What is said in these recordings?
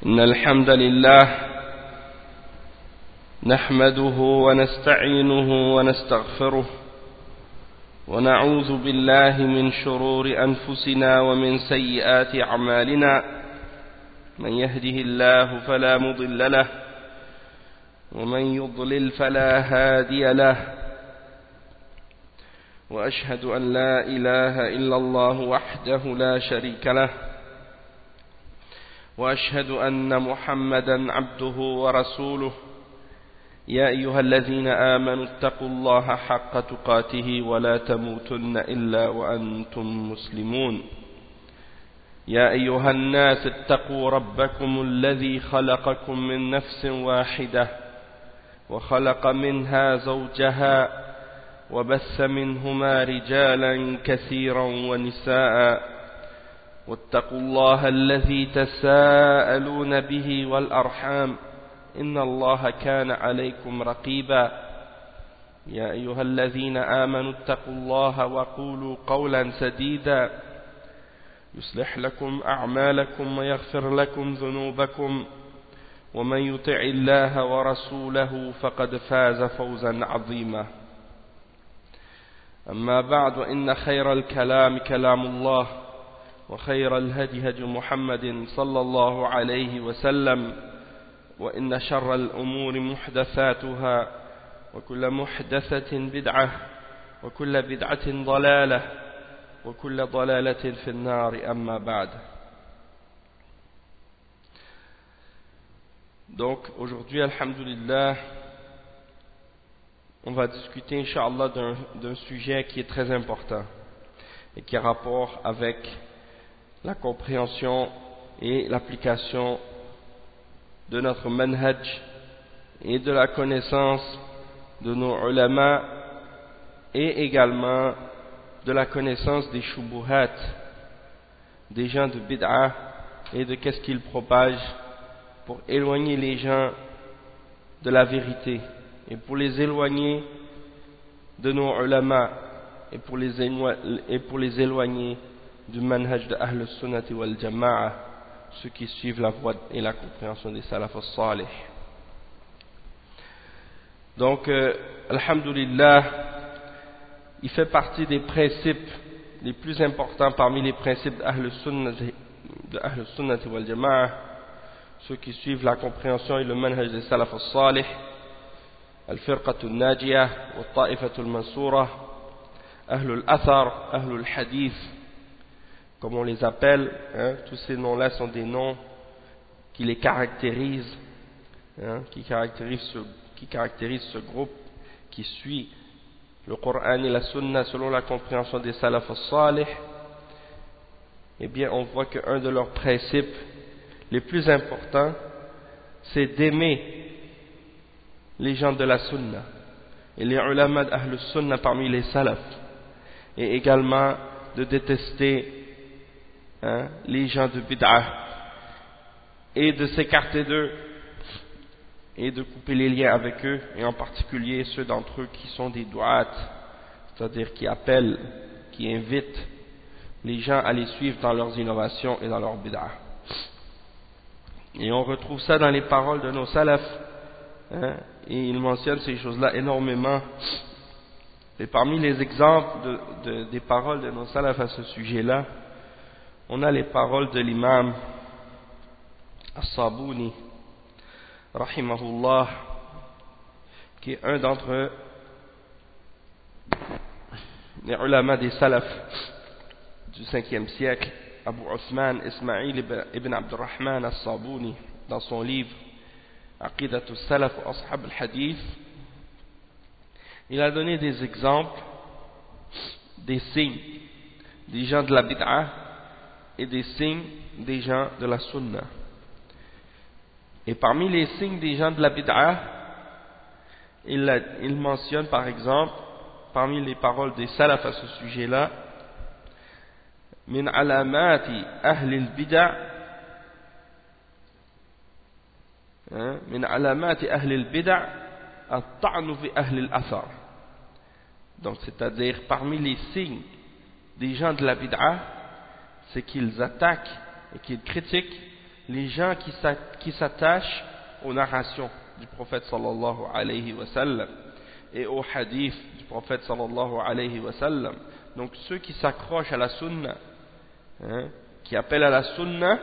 إن الحمد لله نحمده ونستعينه ونستغفره ونعوذ بالله من شرور أنفسنا ومن سيئات أعمالنا من يهده الله فلا مضل له ومن يضلل فلا هادي له وأشهد أن لا إله إلا الله وحده لا شريك له وأشهد أن محمدا عبده ورسوله يا أيها الذين آمنوا اتقوا الله حق تقاته ولا تموتن إلا وأنتم مسلمون يا أيها الناس اتقوا ربكم الذي خلقكم من نفس واحدة وخلق منها زوجها وبث منهما رجالا كثيرا ونساء واتقوا الله الذي تساءلون به والأرحام إن الله كان عليكم رقيبا يا أيها الذين آمنوا اتقوا الله وقولوا قولا سديدا يصلح لكم أعمالكم ويغفر لكم ذنوبكم ومن يطع الله ورسوله فقد فاز فوزا عظيما أما بعد وإن خير الكلام كلام الله وخير الهدي هدي محمد صلى الله عليه وسلم وإن شر الأمور محدثاتها وكل محدثة بدعة وكل بدعة ضلالة وكل ضلالة في النار أما بعد. Donc aujourd'hui, alhamdulillah, on va discuter, Inch'Allah, d'un sujet qui est très important et qui a rapport avec la compréhension et l'application de notre manhaj et de la connaissance de nos ulama et également de la connaissance des shubuhat, des gens de bid'ah et de qu'est-ce qu'ils propagent pour éloigner les gens de la vérité et pour les éloigner de nos ulama et pour les éloigner du manhaj de Ahl al-Sunnati wal-Jama'a, ceux qui suivent la voie et la compréhension des salaf al-salih. Donc, alhamdulillah, il fait partie des principes les plus importants parmi les principes d'Ahl al-Sunnati wal-Jama'a, ceux qui suivent la compréhension et le manhaj des salaf al-salih, al-firqatu al-najiyah, wa-ta'ifatu al-mansura, Ahl al-athar, Ahl al-hadith, comme on les appelle, hein, tous ces noms-là sont des noms qui les caractérisent, hein, qui caractérisent ce groupe qui suit le Coran et la Sunna selon la compréhension des salaf al-salih. Eh bien, on voit qu'un de leurs principes les plus importants, c'est d'aimer les gens de la Sunna et les ulama d'Ahl Sunna parmi les salaf, et également de détester les gens de bid'ah et de s'écarter d'eux et de couper les liens avec eux, et en particulier ceux d'entre eux qui sont des du'at, c'est-à-dire qui appellent, qui invitent les gens à les suivre dans leurs innovations et dans leurs bid'ah. Et on retrouve ça dans les paroles de nos salafs, hein, et ils mentionnent ces choses-là énormément. Et parmi les exemples des paroles de nos salafs à ce sujet-là, on a les paroles de l'imam As-Sabuni, rahimahullah, qui est un d'entre les ulama des salafs du 5e siècle, Abu Uthman Ismail ibn Abdurrahman As-Sabuni, dans son livre Aqidat al-Salaf wa Ashab al-Hadith. Il a donné des exemples des signes des gens de la bid'ah et des signes des gens de la sunna. Et parmi les signes des gens de la bid'ah, il mentionne par exemple, parmi les paroles des salaf à ce sujet-là, min alamati ahli al-bid'ah, min alamati ahli al-bid'ah at-ta'nu fi ahli al-athar. Donc c'est-à-dire parmi les signes des gens de la bid'ah, c'est qu'ils attaquent et qu'ils critiquent les gens qui s'attachent aux narrations du prophète sallallahu alayhi wa sallam et aux hadiths du prophète sallallahu alayhi wa sallam. Donc ceux qui s'accrochent à la sunna, hein, qui appellent à la sunna,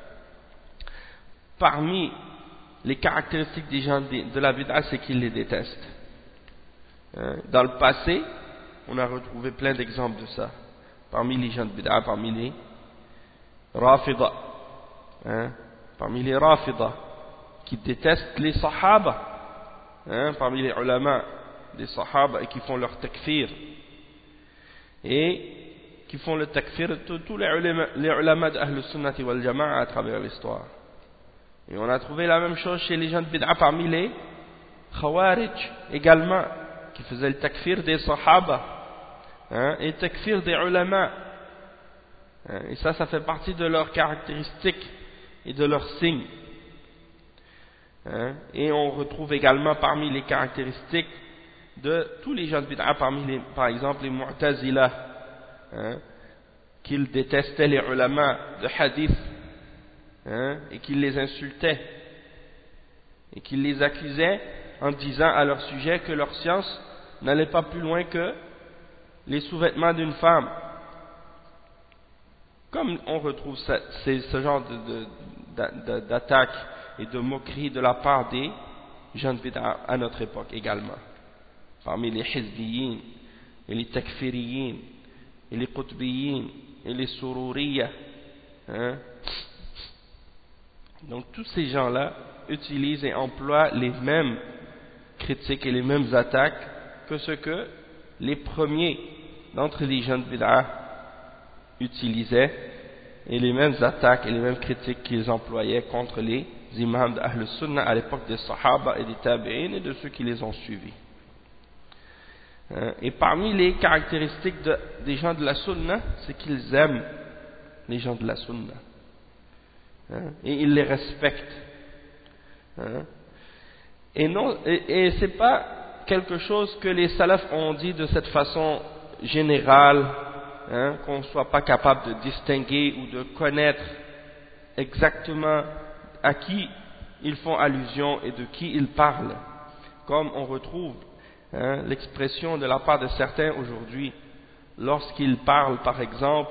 parmi les caractéristiques des gens de la bid'a, c'est qu'ils les détestent. Hein, dans le passé, on a retrouvé plein d'exemples de ça. Parmi les gens de bid'a, parmi les Rafida, hein, parmi les Rafida, qui détestent les Sahaba, hein, parmi les ulama des Sahaba, et qui font leur takfir, et qui font le takfir de tous les ulama d'Ahl Sunnati wal Jama'a à travers l'histoire. Et on a trouvé la même chose chez les gens de bid'a parmi les Khawarij également, qui faisaient le takfir des Sahaba, hein, et le takfir des ulama. Et ça fait partie de leurs caractéristiques et de leurs signes. Et on retrouve également parmi les caractéristiques de tous les gens de bid'a, par exemple les Mu'tazila, qu'ils détestaient les ulama de hadith, et qu'ils les insultaient et qu'ils les accusaient en disant à leur sujet que leur science n'allait pas plus loin que les sous-vêtements d'une femme. Comme on retrouve ce genre d'attaque et de moquerie de la part des gens de bid'a à notre époque également, parmi les hizbiyin et les takfiriyin et les qutbiyin et les sururiya, donc tous ces gens-là utilisent et emploient les mêmes critiques et les mêmes attaques que ce que les premiers d'entre les gens de bid'a utilisaient, et les mêmes attaques et les mêmes critiques qu'ils employaient contre les imams d'Ahl Sunnah à l'époque des Sahaba et des Tabi'in et de ceux qui les ont suivis. Et parmi les caractéristiques des gens de la Sunnah, c'est qu'ils aiment les gens de la Sunnah, et ils les respectent. Et c'est pas quelque chose que les salafs ont dit de cette façon générale, qu'on ne soit pas capable de distinguer ou de connaître exactement à qui ils font allusion et de qui ils parlent, comme on retrouve l'expression de la part de certains aujourd'hui lorsqu'ils parlent par exemple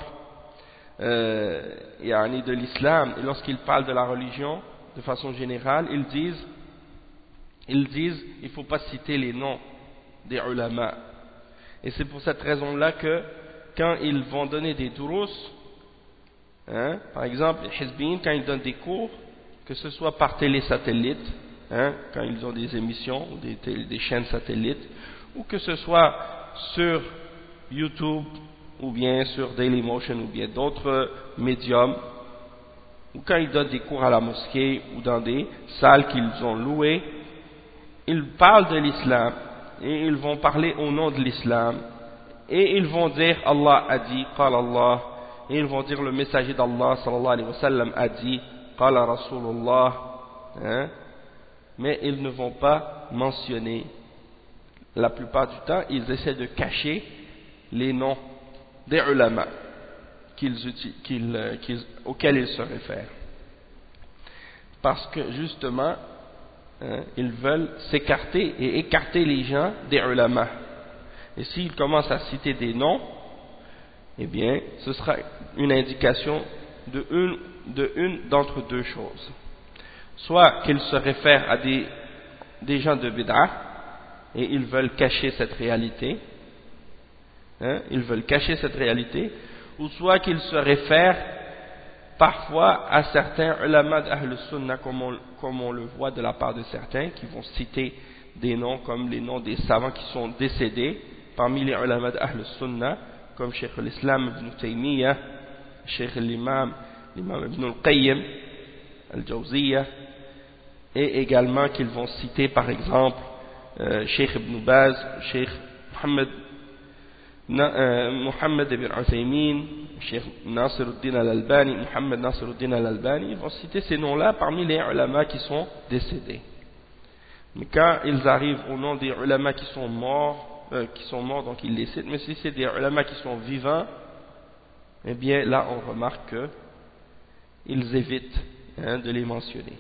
de l'islam, et lorsqu'ils parlent de la religion de façon générale, ils disent il ne faut pas citer les noms des ulama. Et c'est pour cette raison-là que quand ils vont donner des durus, par exemple les hizbiyin, quand ils donnent des cours, que ce soit par télésatellite, quand ils ont des émissions ou des chaînes satellites, ou que ce soit sur YouTube ou bien sur Dailymotion ou bien d'autres médiums, ou quand ils donnent des cours à la mosquée ou dans des salles qu'ils ont louées, ils parlent de l'islam et ils vont parler au nom de l'islam et ils vont dire Allah a dit, qala Allah, et ils vont dire le messager d'Allah sallallahu alayhi wa sallam a dit, qala Rasulullah, mais ils ne vont pas mentionner, la plupart du temps ils essaient de cacher les noms des ulama auxquels ils se réfèrent, parce que justement ils veulent s'écarter et écarter les gens des ulama. Et s'ils commencent à citer des noms, eh bien ce sera une indication de une d'entre deux choses: soit qu'ils se réfèrent à des gens de bid'a et ils veulent cacher cette réalité, ou soit qu'ils se réfèrent parfois à certains ulama d'Ahl Sunnah, comme on le voit de la part de certains qui vont citer des noms comme les noms des savants qui sont décédés parmi les ulama d'Ahl Sunnah, comme Cheikh l'Islam Ibn Taymiyyah, Cheikh l'Imam Ibn al-Qayyim al-Jawziyah, et également qu'ils vont citer par exemple Cheikh Ibn Baz, Cheikh Mohammed ibn Uthaymin, Cheikh Nasiruddin al-Albani, Mohammed Nasiruddin al-Albani. Ils vont citer ces noms-là parmi les ulama qui sont décédés. Mais quand ils arrivent au nom des ulama qui sont morts, donc ils les citent. Mais si c'est des ulama qui sont vivants, eh bien là on remarque qu'ils évitent de les mentionner.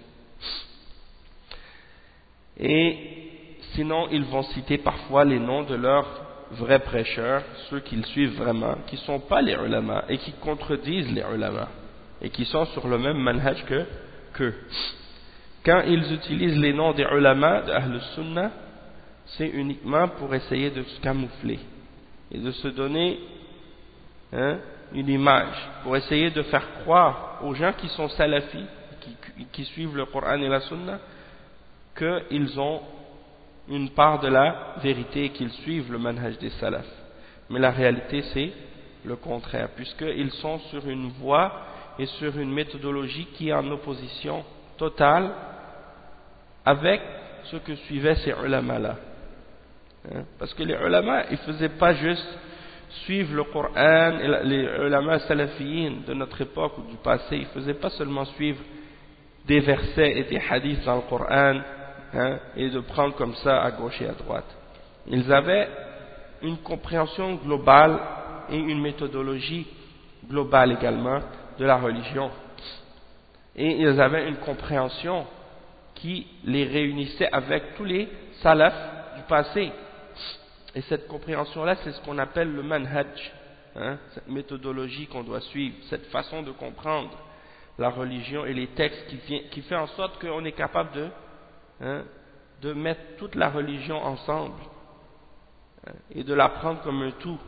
Et sinon, ils vont citer parfois les noms de leurs vrais prêcheurs, ceux qu'ils suivent vraiment, qui ne sont pas les ulama et qui contredisent les ulama et qui sont sur le même manhaj qu'eux. Quand ils utilisent les noms des ulama de Ahl Sunnah, c'est uniquement pour essayer de se camoufler et de se donner une image, pour essayer de faire croire aux gens qui sont salafis, qui suivent le Coran et la Sunna, qu'ils ont une part de la vérité et qu'ils suivent le manhaj des salafs. Mais la réalité c'est le contraire, puisqu'ils sont sur une voie et sur une méthodologie qui est en opposition totale avec ce que suivaient ces ulama-là. Parce que les ulama, ils ne faisaient pas juste suivre le Coran, et les ulama salafiyin de notre époque ou du passé, ils ne faisaient pas seulement suivre des versets et des hadiths dans le Coran, et de prendre comme ça à gauche et à droite. Ils avaient une compréhension globale et une méthodologie globale également de la religion. Et ils avaient une compréhension qui les réunissait avec tous les salafs du passé. Et cette compréhension-là, c'est ce qu'on appelle le manhaj, cette méthodologie qu'on doit suivre, cette façon de comprendre la religion et les textes qui fait en sorte qu'on est capable de mettre toute la religion ensemble et de la prendre comme un tout,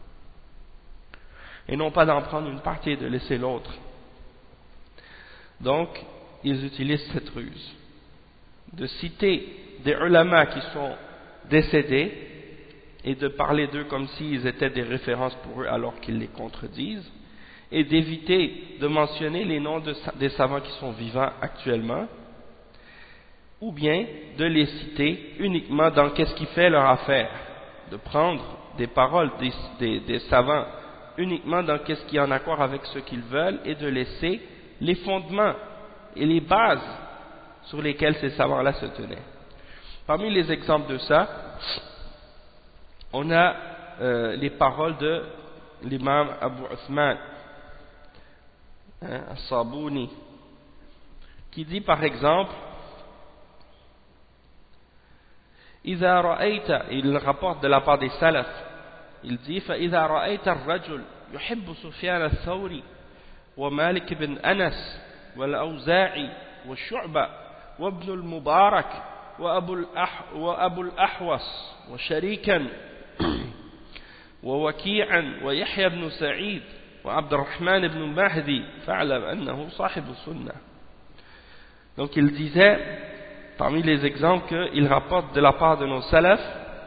et non pas d'en prendre une partie et de laisser l'autre. Donc, ils utilisent cette ruse de citer des ulama qui sont décédés et de parler d'eux comme s'ils étaient des références pour eux alors qu'ils les contredisent, et d'éviter de mentionner les noms des savants qui sont vivants actuellement, ou bien de les citer uniquement dans qu'est-ce qui fait leur affaire, de prendre des paroles des savants uniquement dans qu'est-ce qui est en accord avec ce qu'ils veulent, et de laisser les fondements et les bases sur lesquelles ces savants-là se tenaient. Parmi les exemples de ça, on a les paroles de l'imam Abu Uthman As-Sabuni, qui dit par exemple, إذا رأيت, il rapporte de la part des salafs, il dit فإذا رأيت الرجل يحب سفيان الثوري ومالك بن أنس والأوزاعي والشعبة وابن المبارك وأبو الأحوص وشريكا ووكيعا ويحيى بن سعيد وعبد الرحمن بن مهدي فاعلم أنه صاحب السنة. Donc il disait, parmi les exemples qu'il rapporte de la part de nos salafs,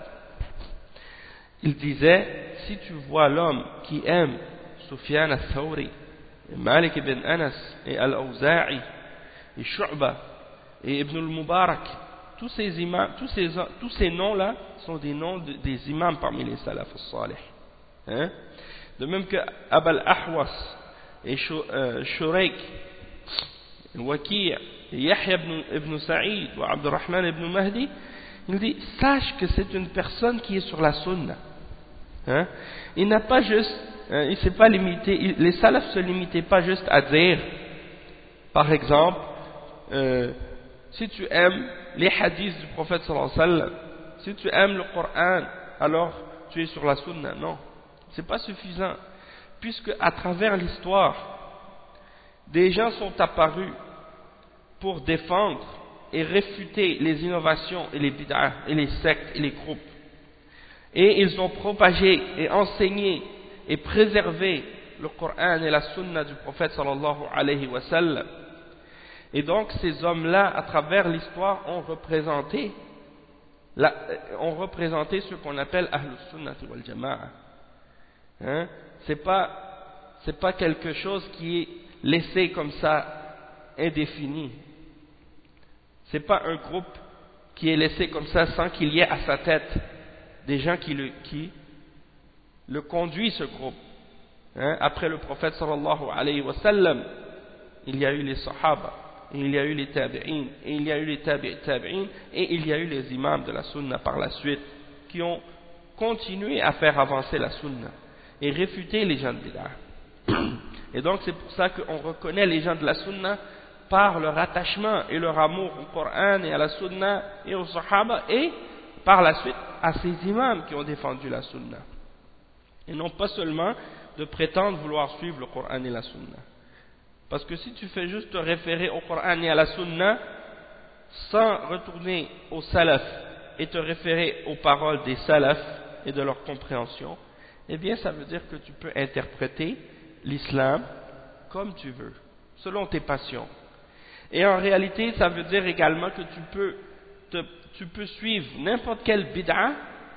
il disait, si tu vois l'homme qui aime Sufyan al-Thawri, Malik ibn Anas et Al-Awza'i et Shu'ba et Ibn al-Mubarak, tous ces noms-là sont des noms des imams parmi les salafs al-salih. De même que Abul Ahwas et Shurayk, Waki' et Yahya ibn Sa'id ou Abdurrahman ibn Mahdi, il dit, sache que c'est une personne qui est sur la sunna. Il n'a pas juste, il s'est pas limité, les salafs se limitaient pas juste à dire, par exemple, si tu aimes les hadiths du prophète sallallahu alayhi wa sallam, si tu aimes le Coran, alors tu es sur la sunna. Non, c'est pas suffisant, puisque à travers l'histoire, des gens sont apparus pour défendre et réfuter les innovations et les bid'ah et les sectes et les groupes, et ils ont propagé et enseigné et préservé le Coran et la sunna du prophète sallallahu alayhi wa sallam. Et donc ces hommes-là, à travers l'histoire, ont représenté ce qu'on appelle Ahlus Sunnah wal Jama'a. C'est pas quelque chose qui est laissé comme ça indéfini. C'est pas un groupe qui est laissé comme ça sans qu'il y ait à sa tête des gens qui le conduisent, ce groupe. Après le prophète sallallahu alayhi wa sallam, il y a eu les sahaba, et il y a eu les tabi'in, et il y a eu les tabi'in, et il y a eu les imams de la sunna par la suite, qui ont continué à faire avancer la sunna et réfuter les gens de bid'ah. Et donc c'est pour ça qu'on reconnaît les gens de la sunna par leur attachement et leur amour au Coran et à la Sunna et aux Sahaba, et par la suite à ces imams qui ont défendu la Sunna. Et non pas seulement de prétendre vouloir suivre le Coran et la Sunna. Parce que si tu fais juste te référer au Coran et à la Sunna sans retourner aux salaf et te référer aux paroles des salaf et de leur compréhension, eh bien ça veut dire que tu peux interpréter l'islam comme tu veux, selon tes passions. Et en réalité, ça veut dire également que tu peux suivre n'importe quelle bid'a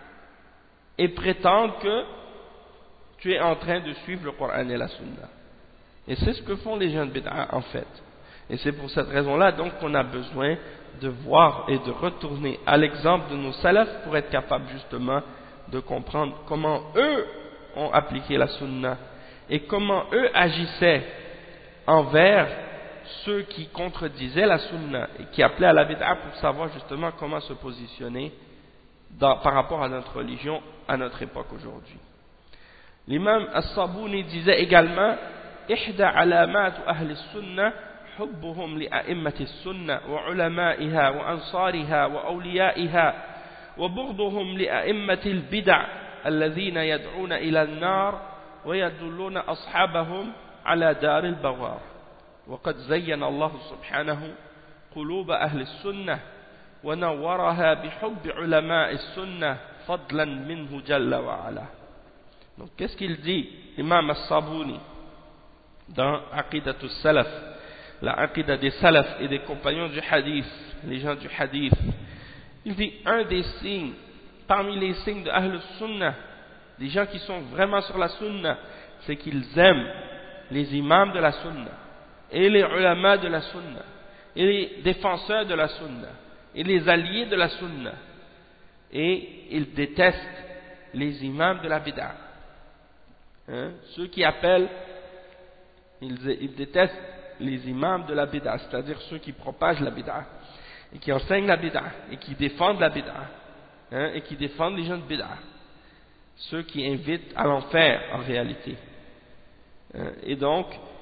et prétendre que tu es en train de suivre le Coran et la Sunna. Et c'est ce que font les gens de bid'a en fait. Et c'est pour cette raison-là donc qu'on a besoin de voir et de retourner à l'exemple de nos salafs pour être capable justement de comprendre comment eux ont appliqué la Sunna et comment eux agissaient envers ceux qui contredisaient la Sunna et qui appelaient à la bid'a, pour savoir justement comment se positionner par rapport à notre religion à notre époque aujourd'hui. L'imam As-Sabouni disait également: ihda alamat ahli sunnah حبهم لأئمة السنة وعلمائها وأنصارها وأوليائها وبغضهم لأئمة البدع الذين يدعون إلى النار ويدلون أصحابهم على دار البوار وقد زين الله سبحانه قلوب أهل السنة ونورها بحب علماء السنة فضلا منه جل وعلا. Donc qu'est-ce qu'il dit l'imam As-Sabouni dans Aqidatul Salaf, la Aqida des Salaf et des compagnons du Hadith, les gens du Hadith? Il dit un des signes, parmi les signes de Ahl Sunnah, des gens qui sont vraiment sur la Sunnah, c'est qu'ils aiment les imams de la Sunnah et les ulama de la Sunnah et les défenseurs de la Sunnah et les alliés de la Sunnah, et ils détestent les imams de la bid'a, ceux qui appellent, ils détestent les imams de la bid'a, c'est-à-dire ceux qui propagent la bid'a et qui enseignent la bid'a et qui défendent la bid'a, et qui défendent les gens de bid'a, ceux qui invitent à l'enfer en réalité, et donc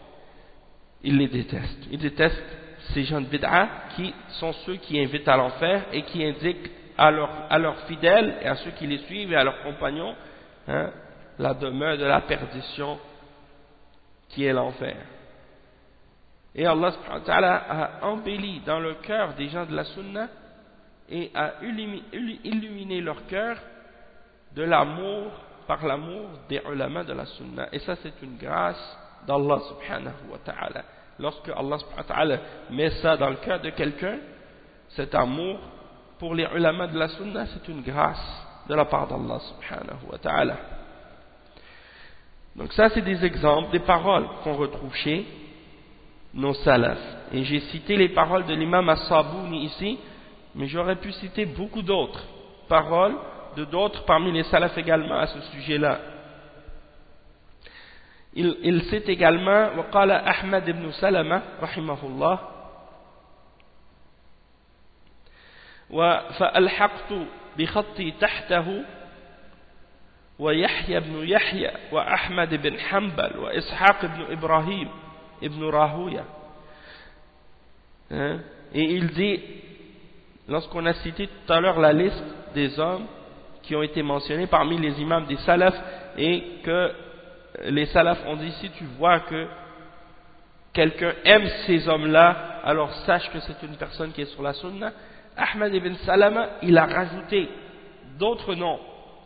ils les détestent. Ils détestent ces gens de bid'a qui sont ceux qui invitent à l'enfer et qui indiquent à leurs fidèles et à ceux qui les suivent et à leurs compagnons, la demeure de la perdition qui est l'enfer. Et Allah subhanahu wa ta'ala a embelli dans le cœur des gens de la Sunna et a illuminé leur cœur de l'amour, par l'amour des ulama de la Sunna. Et ça, c'est une grâce d'Allah subhanahu wa ta'ala. Lorsque Allah subhanahu wa ta'ala met ça dans le cœur de quelqu'un, cet amour pour les ulama de la Sunna, c'est une grâce de la part d'Allah subhanahu wa ta'ala. Donc ça, c'est des exemples, des paroles qu'on retrouve chez nos salafs. Et j'ai cité les paroles de l'imam As-Sabouni ici, mais j'aurais pu citer beaucoup d'autres paroles de d'autres parmi les salafs également à ce sujet-là. Il cite également وقال أحمد بن سلمة رحمه الله فألحقت بخطي تحته ويحيى بن يحيى وأحمد بن حنبل وإسحاق بن إبراهيم ابن راهوية. Et il dit, lorsqu'on a cité tout à l'heure la liste des hommes qui ont été mentionnés parmi les imams des salafs, et que les salafs ont dit, si tu vois que quelqu'un aime ces hommes-là, alors sache que c'est une personne qui est sur la sunna. Ahmad ibn Salama, il a rajouté d'autres noms,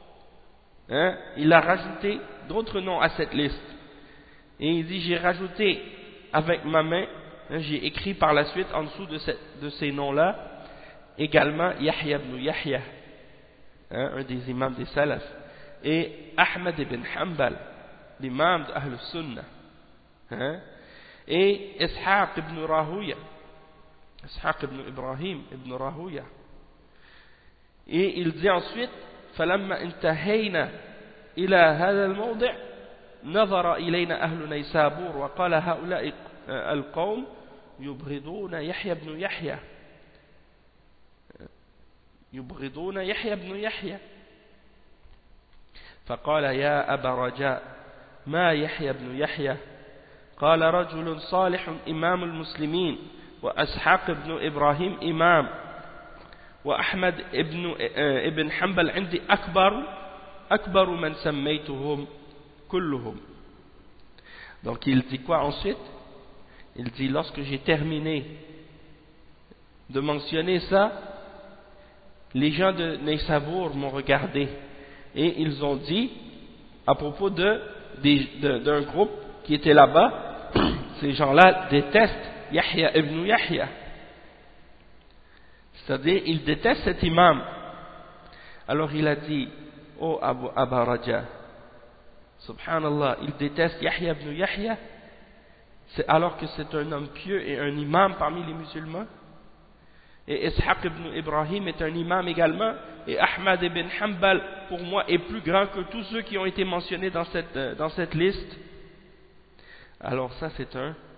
il a rajouté d'autres noms à cette liste, et il dit, j'ai rajouté avec ma main, j'ai écrit par la suite en dessous de ces noms-là également Yahya ibn Yahya, un des imams des salafs, et Ahmad ibn Hanbal, l'imam d'Ahl Sunnah, et Ishaq ibn Rahuya, Ishaq ibn Ibrahim ibn Rahuya. Et il dit ensuite فلما انتهينا إلى هذا الموضع نظر إلينا أهل نيسابور وقال هؤلاء القوم يبغضون يحيى بن يحيى يبغضون يحيى بن يحيى فقال يا أبا رجاء ما يحيى بن يحيى قال رجل صالح إمام المسلمين وأسحاق بن إبراهيم إمام وأحمد ابن حنبل عندي أكبر من سميتهم كلهم. Donc il dit quoi ensuite? Il dit lorsque j'ai terminé de mentionner ça, les gens de Neysavour m'ont regardé et ils ont dit à propos d'un groupe qui était là-bas, ces gens-là détestent Yahya ibn Yahya, c'est-à-dire ils détestent cet imam. Alors il a dit: oh Aba Raja, subhanallah, ils détestent Yahya ibn Yahya alors que c'est un homme pieux et un imam parmi les musulmans. Et Ishaq ibn Ibrahim est un imam également, et Ahmad ibn Hanbal pour moi est plus grand que tous ceux qui ont été mentionnés dans cette liste. Alors ça c'est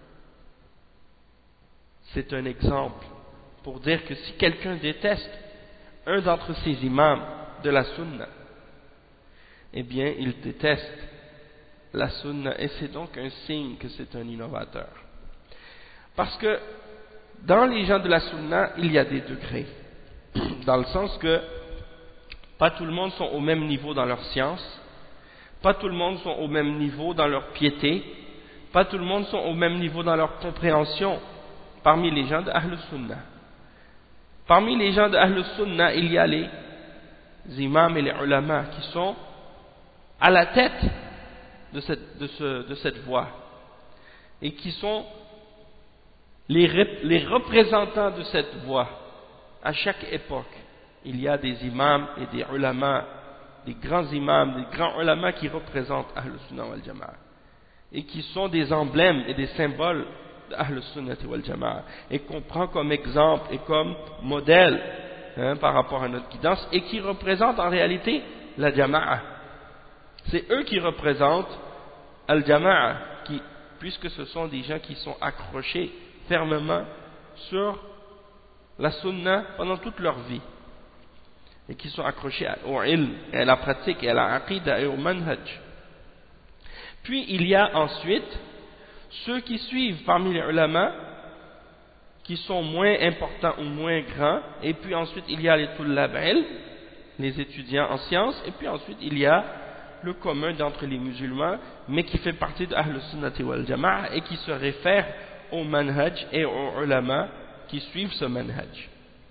un exemple pour dire que si quelqu'un déteste un d'entre ces imams de la sunna, eh bien il déteste la sunna, et c'est donc un signe que c'est un innovateur. Parce que dans les gens de la sunna, il y a des degrés, dans le sens que pas tout le monde sont au même niveau dans leur science, pas tout le monde sont au même niveau dans leur piété, pas tout le monde sont au même niveau dans leur compréhension parmi les gens de Ahl Sunnah. Parmi les gens de Ahl Sunnah, il y a les imams et les ulama qui sont à la tête de cette voie et qui sont les représentants de cette voie. À chaque époque, il y a des imams et des ulama, des grands imams, des grands ulama qui représentent Ahl Sunnah wal Jama'a et qui sont des emblèmes et des symboles de Ahl Sunnah wal Jama'a et qu'on prend comme exemple et comme modèle par rapport à notre guidance, et qui représentent en réalité la Jama'a. C'est eux qui représentent Al-Jama'a, puisque ce sont des gens qui sont accrochés fermement sur la sunna pendant toute leur vie et qui sont accrochés au ilm et à la pratique et à la aqidah et au manhaj. Puis il y a ensuite ceux qui suivent parmi les ulama, qui sont moins importants ou moins grands, et puis ensuite il y a les tullab ilm, les étudiants en sciences, et puis ensuite il y a le commun d'entre les musulmans, mais qui fait partie de Ahl Sunnati wal Jama'a et qui se réfère au manhaj et aux ulama qui suivent ce manhaj.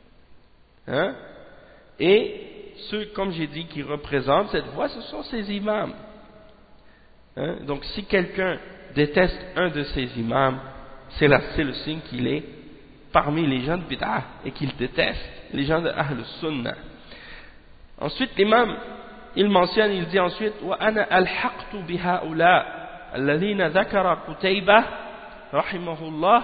Et ceux, comme j'ai dit, qui représentent cette voie, ce sont ces imams. Donc si quelqu'un déteste un de ces imams, c'est le signe qu'il est parmi les gens de bid'ah et qu'il déteste les gens de Ahl Sunnah. Ensuite l'imam, il mentionne, il dit ensuite: وَأَنَا أَلْحَقْتُ بِهَؤُلَاءِ الَّذِينَ ذَكَرَ قُتَيْبَةَ رَحِمَهُ اللَّهِ.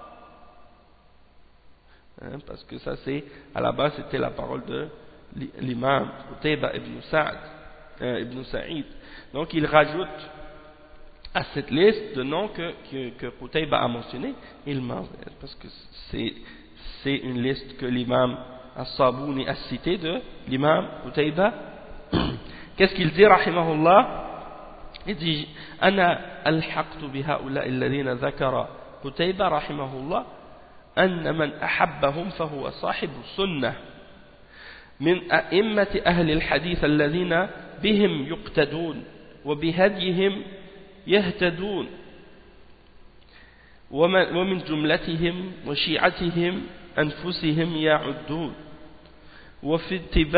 Parce que ça c'est, à la base c'était la parole de l'imam Qutayba ibn Sa'id. Donc il rajoute à cette liste de noms que Qutayba a mentionné, parce que c'est une liste que l'imam As-Sabuni a citée de l'imam Qutayba. Qu'est-ce qu'il dit, rahimahullah? Il dit: أنا ألحقت بهؤلاء الذين ذكر قتيبة رحمه الله أن من أحبهم فهو صاحب السنة من أئمة أهل الحديث الذين بهم يقتدون وبهديهم يهتدون ومن جملتهم وشيعتهم أنفسهم يعدون وفي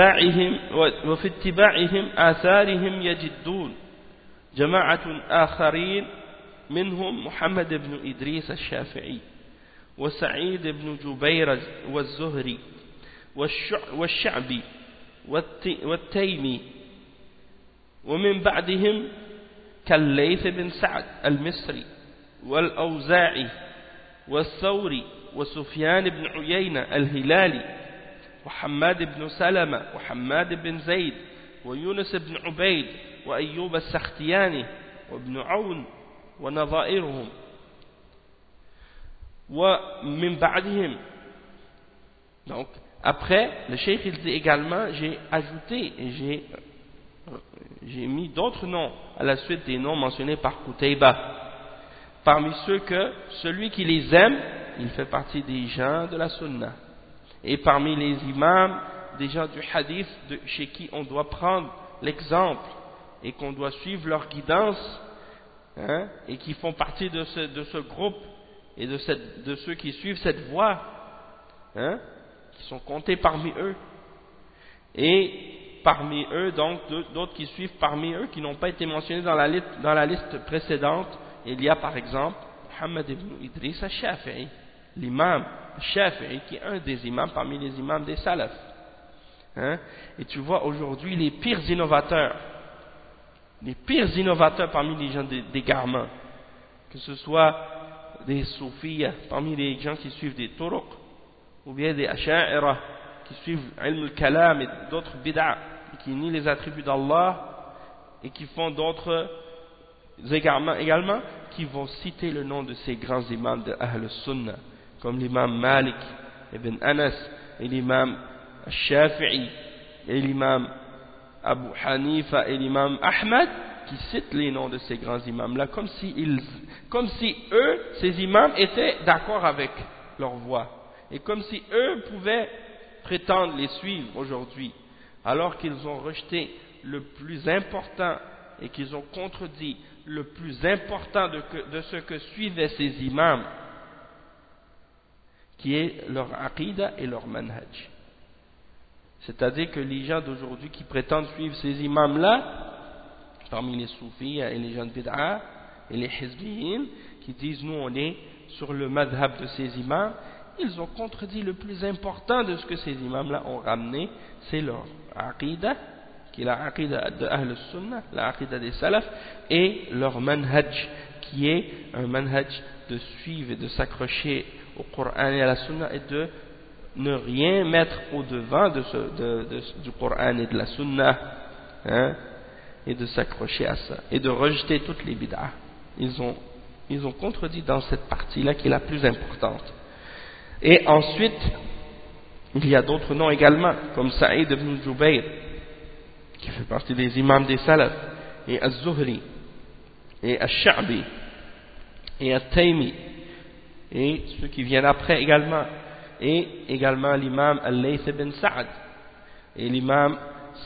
اتباعهم آثارهم يجدون جماعة آخرين منهم محمد بن إدريس الشافعي وسعيد بن جبير والزهري والشعبي والتيمي ومن بعدهم كالليث بن سعد المصري والأوزاعي والثوري وسفيان بن عيينة الهلالي وحماد بن سلمة وحماد بن زيد ويونس بن عبيد وأيوب السختياني وابن عون ونظائرهم ومن بعدهم. Donc après le cheikh il dit également: j'ai ajouté et j'ai mis d'autres noms à la suite des noms mentionnés par Qutayba, parmi ceux que celui qui les aime il fait partie des gens de la sunna. Et parmi les imams, des gens du hadith, chez qui on doit prendre l'exemple et qu'on doit suivre leur guidance, hein, et qui font partie de ce groupe et de ceux qui suivent cette voie, hein, qui sont comptés parmi eux. Et parmi eux, donc, d'autres qui suivent parmi eux, qui n'ont pas été mentionnés dans la liste précédente. Il y a par exemple Muhammad ibn Idris al-Shafi'i, l'imam Shafi'i, qui est un des imams parmi les imams des salafs. Hein? Et tu vois aujourd'hui les pires innovateurs parmi les gens d'égarement, que ce soit des soufis, parmi les gens qui suivent des turuq, ou bien des asha'ira, qui suivent ilm al-kalam et d'autres bid'a, qui nient les attributs d'Allah, et qui font d'autres égarements également, qui vont citer le nom de ces grands imams de Ahl Sunnah, comme l'imam Malik ibn Anas, et l'imam Shafi'i, et l'imam Abu Hanifa, et l'imam Ahmad, qui citent les noms de ces grands imams-là, comme si eux, ces imams, étaient d'accord avec leur voix, et comme si eux pouvaient prétendre les suivre aujourd'hui, alors qu'ils ont rejeté le plus important et qu'ils ont contredit le plus important de ce que suivaient ces imams, qui est leur aqidah et leur manhaj. C'est-à-dire que les gens d'aujourd'hui qui prétendent suivre ces imams-là, parmi les soufis et les gens de bid'a et les hizbiyin, qui disent nous on est sur le madhab de ces imams, ils ont contredit le plus important de ce que ces imams-là ont ramené, c'est leur aqidah, qui est la aqidah de Ahl Sunnah, la aqidah des salafs, et leur manhaj, qui est un manhaj de suivre et de s'accrocher au Coran et à la Sunna, et de ne rien mettre au-devant du Coran et de la Sunna, hein, et de s'accrocher à ça, et de rejeter toutes les bid'ah. Ils ont contredit dans cette partie-là qui est la plus importante. Et ensuite, il y a d'autres noms également, comme Saïd ibn Jubayr, qui fait partie des imams des salaf, et Az-Zuhri, et Al-Sha'bi, et Al-Taymi, et ceux qui viennent après également, et également l'imam Al-Layth ibn Sa'ad, et l'imam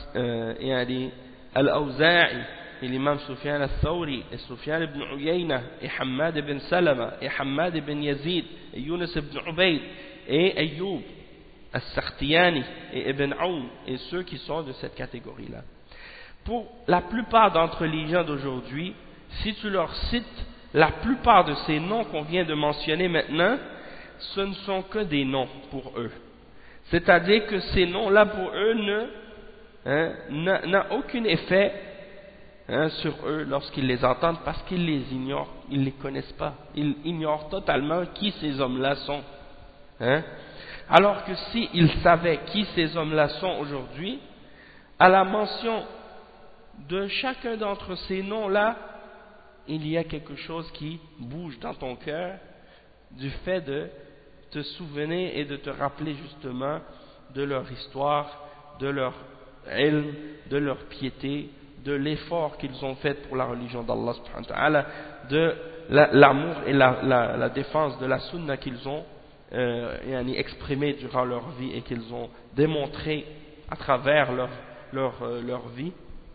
Al-Awza'i, et l'imam Sufyan al-Thawri, et Sufyan ibn Uyayna, et Hammad ibn Salama, et Hammad ibn Yazid, et Yunus ibn Ubayd, et Ayyub al-Sakhtiyani, et Ibn Aoun, et ceux qui sont de cette catégorie-là. Pour la plupart d'entre les gens d'aujourd'hui, si tu leur cites la plupart de ces noms qu'on vient de mentionner maintenant, ce ne sont que des noms pour eux. C'est-à-dire que ces noms-là pour eux n'ont aucun effet sur eux lorsqu'ils les entendent, parce qu'ils les ignorent, ils ne les connaissent pas, ils ignorent totalement qui ces hommes-là sont. Alors que s'ils savaient qui ces hommes-là sont aujourd'hui, à la mention de chacun d'entre ces noms-là, il y a quelque chose qui bouge dans ton cœur du fait de te souvenir et de te rappeler justement de leur histoire, de leur ilm, de leur piété, de l'effort qu'ils ont fait pour la religion d'Allah subhanahu wa ta'ala, de l'amour et la défense de la sunna qu'ils ont exprimé durant leur vie et qu'ils ont démontré à travers leur vie,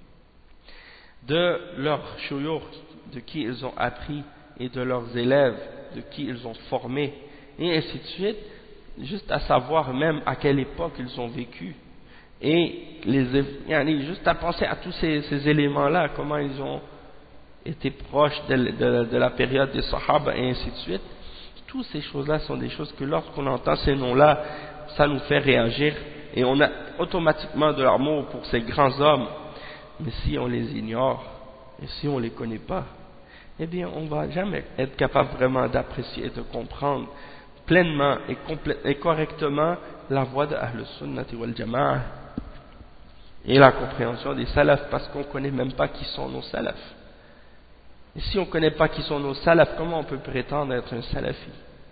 de leurs shuyukh, de qui ils ont appris, et de leurs élèves, de qui ils ont formé, et ainsi de suite, juste à savoir même à quelle époque ils ont vécu, et juste à penser à tous ces éléments-là, comment ils ont été proches de la période des Sahaba, et ainsi de suite. Toutes ces choses-là sont des choses que lorsqu'on entend ces noms-là, ça nous fait réagir, et on a automatiquement de l'amour pour ces grands hommes. Mais si on les ignore, et si on ne les connaît pas, eh bien on ne va jamais être capable vraiment d'apprécier et de comprendre pleinement et correctement la voie de Ahl Sunnati wal Jama'ah et la compréhension des salafs, parce qu'on ne connaît même pas qui sont nos salafs. Et si on ne connaît pas qui sont nos salafs, comment on peut prétendre être un salafi,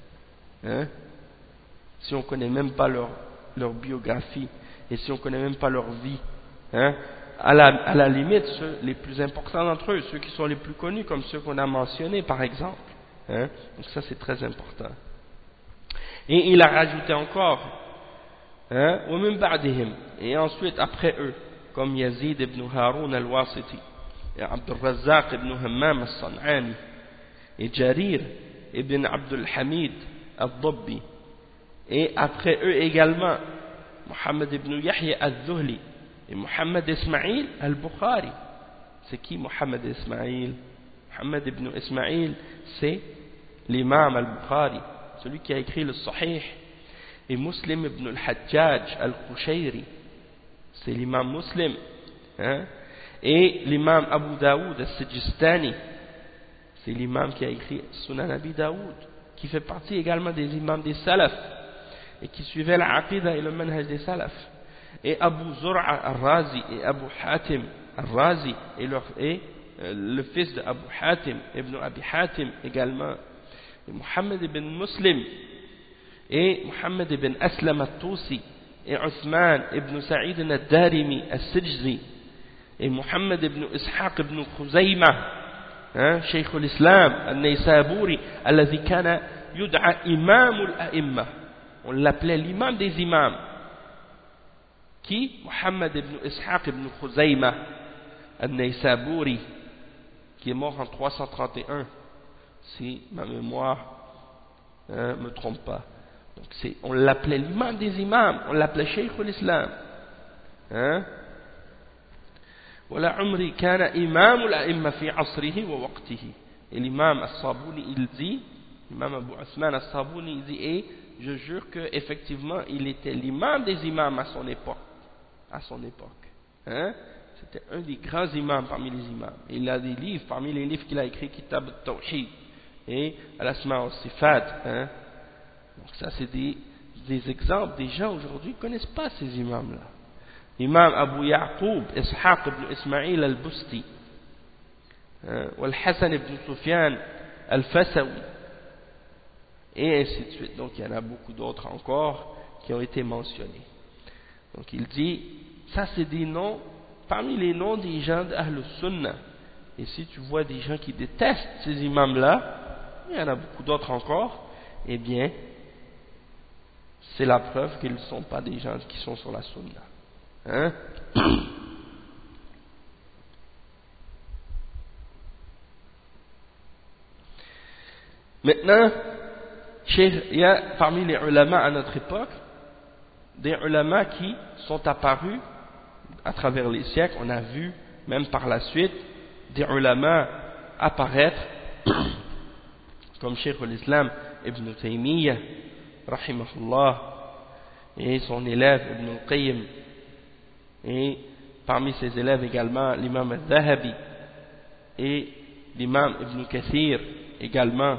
si on ne connaît même pas leur biographie, et si on ne connaît même pas leur vie, à la limite, ceux les plus importants d'entre eux, ceux qui sont les plus connus, comme ceux qu'on a mentionnés par exemple, donc ça c'est très important. Et il a rajouté encore, hein, ومن بعدهم, et ensuite après eux, comme Yazid ibn Haroun al-Wasiti, et Abdul Razzaq ibn Hammam al-San'ani, et Jarir ibn Abdul Hamid al-Dabbi, et après eux également, Muhammad ibn Yahya al-Zuhli, et Muhammad Ismail al-Bukhari. C'est qui Muhammad Ismail? Muhammad ibn Ismail, c'est l'imam al-Bukhari, celui qui a écrit le Sahih. Et Muslim ibn al-Hajjaj al-Qushayri, c'est l'imam Muslim, hein? Et l'imam Abu Daoud al-Sijistani, c'est l'imam qui a écrit Sunan Abi Daoud, qui fait partie également des imams des Salaf et qui suivait la Aqidah et le manhaj des Salaf. Et Abu Zur'a al-Razi et Abu Hatim al-Razi et le fils de Abu Hatim ibn Abi Hatim également, et Muhammad ibn Muslim et Muhammad ibn Aslam al-Tusi et Uthman ibn Sa'id al-Darimi al-Sijzi et Muhammad ibn Ishaq ibn Khuzaymah, hein, Cheikh al-Islam al-Naysaburi, alladhi kana yud'a imam al-a'imma, on l'appelait l'imam des imams. Qui? Muhammad ibn Ishaq ibn Khuzaymah al-Naysaburi, qui est mort en 331, si ma mémoire ne me trompe pas. Donc on l'appelait l'imam des imams, on l'appelait Cheikh al-Islam. Hein? Wala umri kana imam al-a'imma fi asrihi wa waqtihi. Et l'imam al-Sabuni, il dit, l'imam Abu Osman al-Sabuni, il dit, et je jure qu'effectivement, il était l'imam des imams à son époque. Hein? C'était un des grands imams parmi les imams. Il a des livres, parmi les livres qu'il a écrits, Kitab al-Tawhid et Al-Asma al-Sifat. Hein? Donc ça, c'est des exemples. Des gens aujourd'hui ne connaissent pas ces imams-là. L'imam Abu Ya'qub, Ishaq ibn Ismail al-Busti, Al-Hassan ibn Sufyan al-Fasawi, et ainsi de suite. Donc il y en a beaucoup d'autres encore qui ont été mentionnés. Donc il dit, ça c'est des noms, parmi les noms des gens d'Ahl Sunnah. Et si tu vois des gens qui détestent ces imams-là, il y en a beaucoup d'autres encore, eh bien, c'est la preuve qu'ils ne sont pas des gens qui sont sur la Sunnah. Hein? Maintenant, il y a parmi les ulama à notre époque, des ulama qui sont apparus à travers les siècles. On a vu, même par la suite, des ulama apparaître, comme Cheikh al-Islam Ibn Taymiyyah, rahimahullah, et son élève Ibn al-Qayyim, et parmi ses élèves également l'imam al-Zahabi, et l'imam Ibn Kathir également,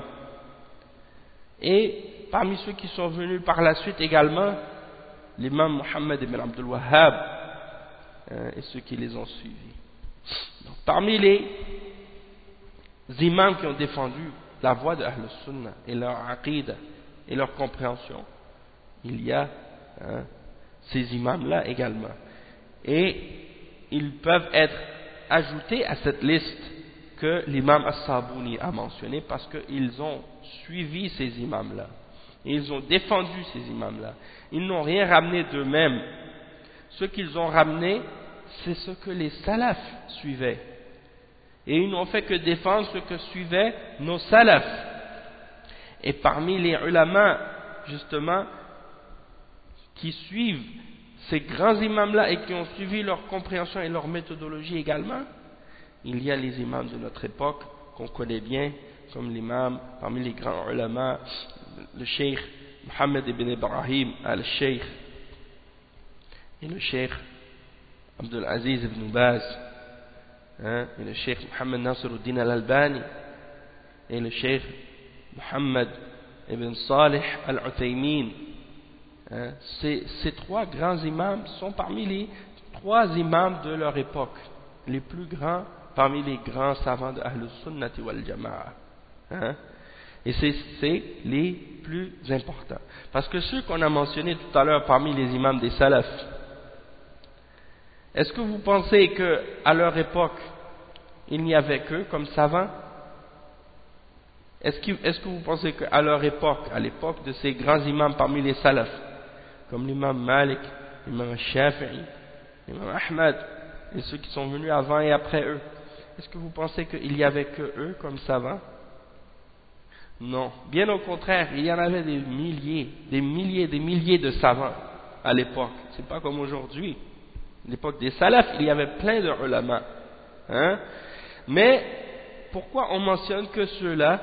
et parmi ceux qui sont venus par la suite également, l'imam Muhammad ibn Abdul Wahhab, et ceux qui les ont suivis. Donc, parmi les imams qui ont défendu la voie de Ahl Sunnah et leur aqidah et leur compréhension, il y a ces imams-là également. Et ils peuvent être ajoutés à cette liste que l'imam As-Sabuni a mentionné, parce qu'ils ont suivi ces imams-là. Et ils ont défendu ces imams-là. Ils n'ont rien ramené d'eux-mêmes. Ce qu'ils ont ramené, c'est ce que les salafs suivaient. Et ils n'ont fait que défendre ce que suivaient nos salafs. Et parmi les ulama, justement, qui suivent ces grands imams-là et qui ont suivi leur compréhension et leur méthodologie également, il y a les imams de notre époque qu'on connaît bien, comme l'imam, parmi les grands ulama, le cheikh Mohammed ibn Ibrahim al-Sheikh, et le cheikh Abdul Aziz ibn Baz, et le cheikh Mohammed Nasiruddin al-Albani, et le cheikh Mohammed ibn Salih al-Uthaymin. Ces trois grands imams sont parmi les trois imams de leur époque, les plus grands parmi les grands savants de Ahl Sunnati wal Jama'a. Et c'est les plus importants. Parce que ceux qu'on a mentionnés tout à l'heure parmi les imams des salafs, est-ce que vous pensez qu'à leur époque, il n'y avait qu'eux comme savants? Est-ce que vous pensez qu'à leur époque, à l'époque de ces grands imams parmi les salafs, comme l'imam Malik, l'imam Shafi'i, l'imam Ahmad, et ceux qui sont venus avant et après eux, est-ce que vous pensez qu'il n'y avait que eux comme savants? Non. Bien au contraire, il y en avait des milliers de savants à l'époque. C'est pas comme aujourd'hui. À l'époque des salafs, il y avait plein de ulama. Hein? Mais pourquoi on mentionne que ceux-là?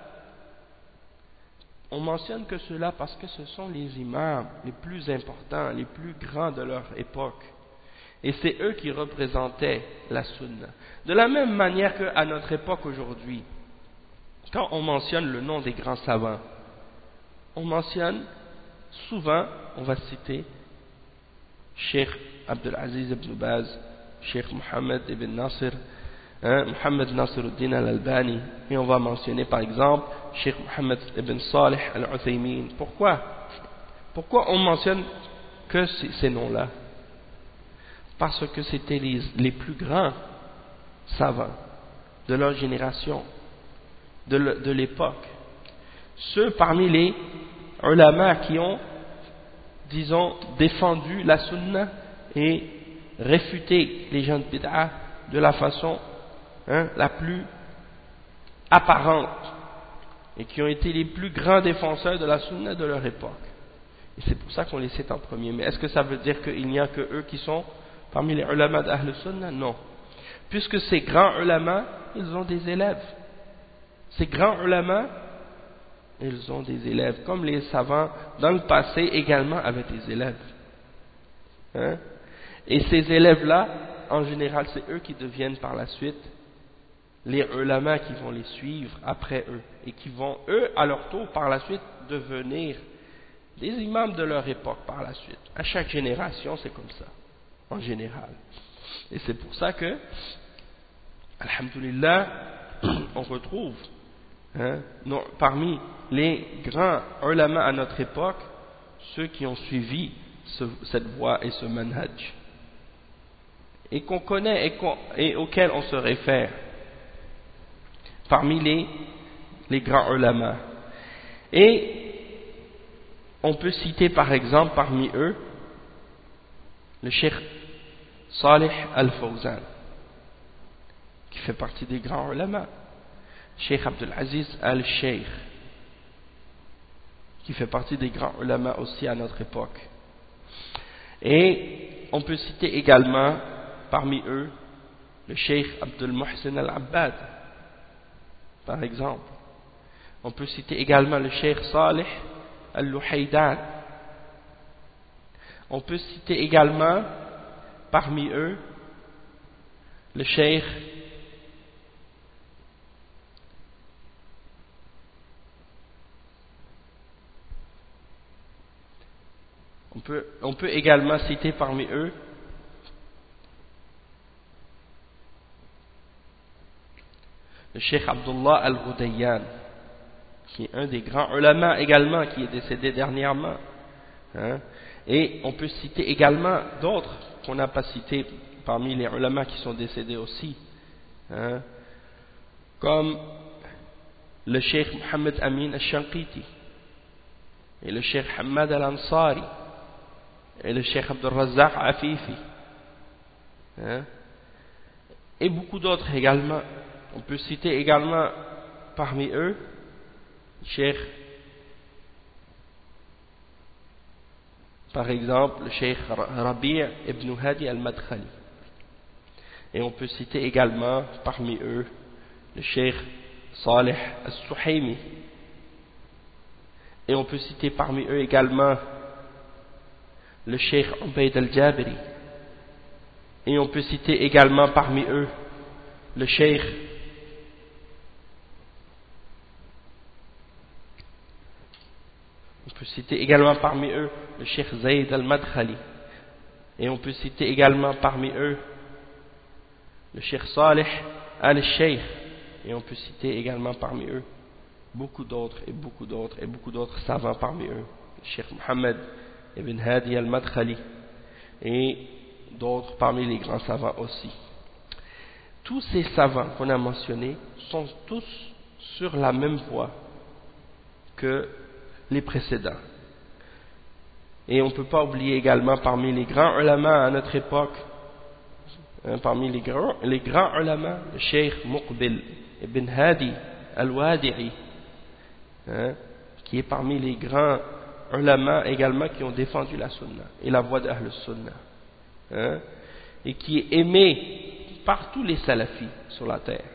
On mentionne que ceux-là parce que ce sont les imams les plus importants, les plus grands de leur époque. Et c'est eux qui représentaient la sunna. De la même manière qu'à notre époque aujourd'hui, quand on mentionne le nom des grands savants, on mentionne souvent, on va citer Cheikh Abdelaziz ibn Baz, Cheikh Mohammed ibn Nasir, Mohammed Nasiruddin al-Albani, et on va mentionner par exemple Cheikh Mohammed ibn Salih al-Uthaymin. Pourquoi on mentionne que ces noms-là? Parce que c'était les plus grands savants de leur génération, de l'époque. Ceux parmi les ulama qui ont, disons, défendu la sunna et réfuté les gens de bid'a de la façon la plus apparente, et qui ont été les plus grands défenseurs de la sunna de leur époque. Et c'est pour ça qu'on les cite en premier. Mais est-ce que ça veut dire qu'il n'y a que eux qui sont parmi les ulama d'Ahl Sunnah? Non. Puisque ces grands ulama, ils ont des élèves. Ces grands ulama, ils ont des élèves. Comme les savants, dans le passé, également avaient des élèves. Hein? Et ces élèves-là, en général, c'est eux qui deviennent par la suite les ulama qui vont les suivre après eux. Et qui vont, eux, à leur tour, par la suite, devenir des imams de leur époque par la suite. À chaque génération, c'est comme ça, en général. Et c'est pour ça que, alhamdulillah, on retrouve parmi les grands ulama à notre époque, ceux qui ont suivi cette voie et ce manhaj, et qu'on connaît et auxquels on se réfère, parmi les grands ulama. Et on peut citer par exemple parmi eux le Cheikh Salih al-Fawzan, qui fait partie des grands ulama, Cheikh Abdelaziz al-Sheikh, qui fait partie des grands ulama aussi à notre époque. Et on peut citer également parmi eux le Cheikh Abdul Muhsin al-Abbad, par exemple. On peut citer également le Cheikh Salih al-Luhaydan. On peut citer également parmi eux le Cheikh on peut également citer parmi eux le Cheikh Abdullah al-Ghudayyan, qui est un des grands ulama également, qui est décédé dernièrement. Et on peut citer également d'autres qu'on n'a pas cités parmi les ulama qui sont décédés aussi, comme le Cheikh Mohammed Amin al-Shanqiti, et le Cheikh Hamad al-Ansari, et le Cheikh Abdul Razzaq Afifi, et beaucoup d'autres également. On peut citer également parmi eux Cheikh, par exemple le Cheikh Rabi' ibn Hadi al-Madkhali, et on peut citer également parmi eux le Cheikh Salih al-Suhaymi, et on peut citer parmi eux également le Cheikh Ubayd al-Jabiri, et on peut citer également parmi eux le Cheikh Zayd al-Madkhali, et on peut citer également parmi eux le Cheikh Salih al-Sheikh, et on peut citer également parmi eux beaucoup d'autres savants parmi eux, le Cheikh Mohammed ibn Hadi al-Madkhali, et d'autres parmi les grands savants aussi. Tous ces savants qu'on a mentionnés sont tous sur la même voie que les précédents. Et on ne peut pas oublier également parmi les grands ulama à notre époque, parmi les grands ulama, le Cheikh Muqbil ibn Hadi al-Wadi'i, qui est parmi les grands ulama également qui ont défendu la sunna et la voie d'Ahl sunna, et qui est aimé par tous les salafis sur la terre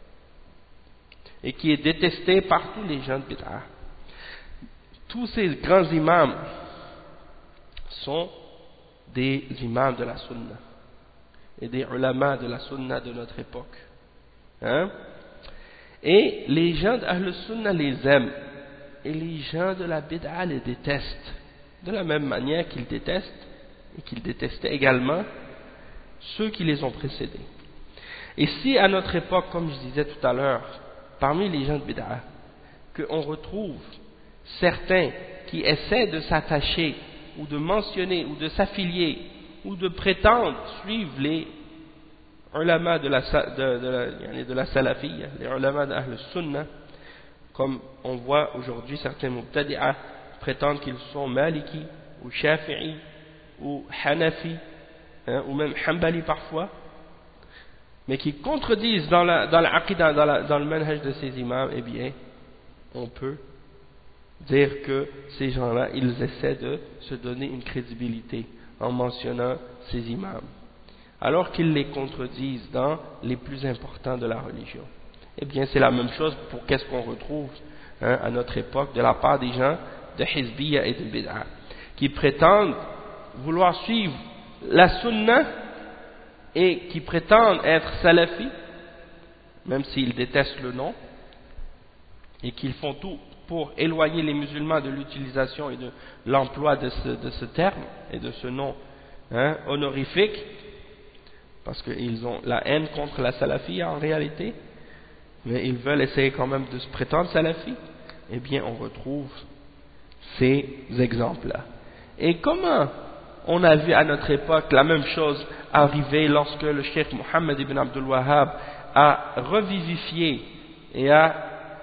et qui est détesté par tous les gens de bid'ah. Tous ces grands imams sont des imams de la sunna et des ulama de la sunna de notre époque, et les gens d'Ahl sunna les aiment et les gens de la bid'a les détestent de la même manière qu'ils détestent et qu'ils détestaient également ceux qui les ont précédés. Et si à notre époque, comme je disais tout à l'heure, parmi les gens de bid'a, qu'on retrouve certains qui essaient de s'attacher ou de mentionner ou de s'affilier ou de prétendre suivre les ulama de la salafiyya, les ulama d'Ahl Sunnah, comme on voit aujourd'hui certains mubtadi'a prétendent qu'ils sont maliki ou shafi'i ou hanafi, ou même hanbali parfois, mais qui contredisent dans l'aqidah, dans le manhaj de ces imams, eh bien, on peut dire que ces gens-là, ils essaient de se donner une crédibilité en mentionnant ces imams, alors qu'ils les contredisent dans les plus importants de la religion. Eh bien, c'est la même chose pour qu'est-ce qu'on retrouve à notre époque de la part des gens de Hizbiyya et de Bid'a, qui prétendent vouloir suivre la sunna et qui prétendent être salafis, même s'ils détestent le nom, et qu'ils font tout pour éloigner les musulmans de l'utilisation et de l'emploi de ce terme et de ce nom honorifique, parce qu'ils ont la haine contre la salafiyya en réalité, mais ils veulent essayer quand même de se prétendre salafis. Eh bien, on retrouve ces exemples-là. Et comment on a vu à notre époque la même chose arriver lorsque le Cheikh Mohammed ibn Abdul Wahhab a revivifié et a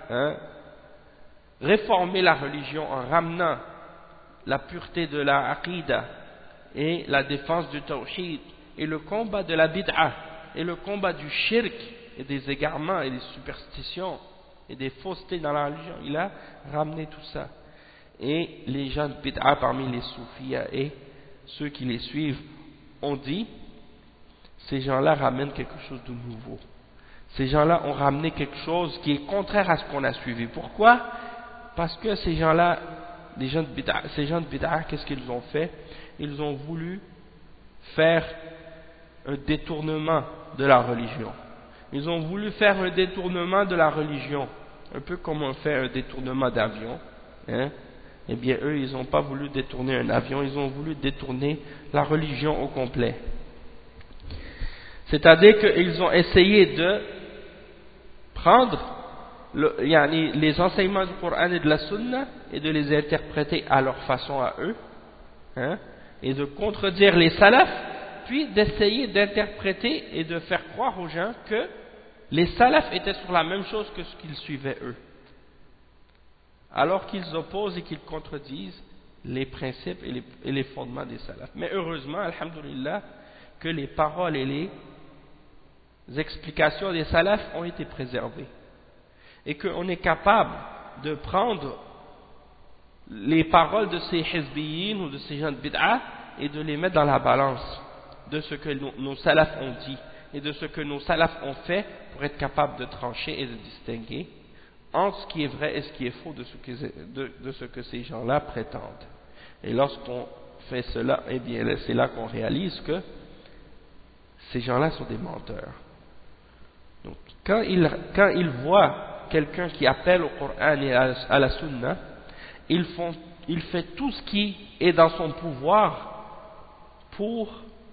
réformé la religion en ramenant la pureté de la aqidah et la défense du tawhid et le combat de la bid'a et le combat du shirk et des égarements et des superstitions et des faussetés dans la religion. Il a ramené tout ça. Et les gens de bid'a parmi les soufis et ceux qui les suivent ont dit, ces gens-là ramènent quelque chose de nouveau. Ces gens-là ont ramené quelque chose qui est contraire à ce qu'on a suivi. Pourquoi? Parce que ces gens-là, ces gens de bid'a, qu'est-ce qu'ils ont fait? Ils ont voulu faire un détournement de la religion. Ils ont voulu faire un détournement de la religion, un peu comme on fait un détournement d'avion. Eh bien, eux, ils n'ont pas voulu détourner un avion, ils ont voulu détourner la religion au complet. C'est-à-dire qu'ils ont essayé de prendre les enseignements du Coran et de la Sunna et de les interpréter à leur façon à eux, et de contredire les salafs, puis d'essayer d'interpréter et de faire croire aux gens que les salafs étaient sur la même chose que ce qu'ils suivaient eux, alors qu'ils opposent et qu'ils contredisent les principes et les fondements des salafs. Mais heureusement, alhamdulillah, que les paroles et les explications des salafs ont été préservées et qu'on est capable de prendre les paroles de ces hizbiyin ou de ces gens de bid'a et de les mettre dans la balance de ce que nos salafs ont dit et de ce que nos salafs ont fait pour être capable de trancher et de distinguer entre ce qui est vrai et ce qui est faux de ce que ces gens-là prétendent. Et lorsqu'on fait cela, eh bien c'est là qu'on réalise que ces gens-là sont des menteurs. Donc, quand ils voient quelqu'un qui appelle au Coran et à la Sunna, il fait tout ce qui est dans son pouvoir pour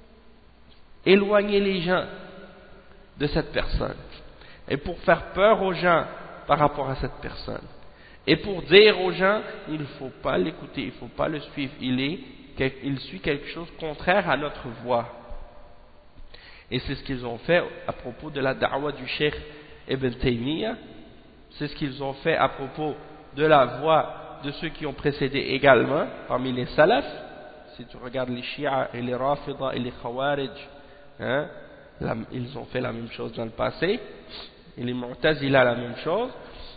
éloigner les gens de cette personne et pour faire peur aux gens par rapport à cette personne et pour dire aux gens il ne faut pas l'écouter, il ne faut pas le suivre, il suit quelque chose contraire à notre voie. Et c'est ce qu'ils ont fait à propos de la da'wa du Cheikh Ibn Taymiyyah, C'est ce qu'ils ont fait à propos de la voie de ceux qui ont précédé également, parmi les salafs. Si tu regardes les Shia et les Rafida et les Khawarij, hein, ils ont fait la même chose dans le passé. Et les Mu'tazila la même chose.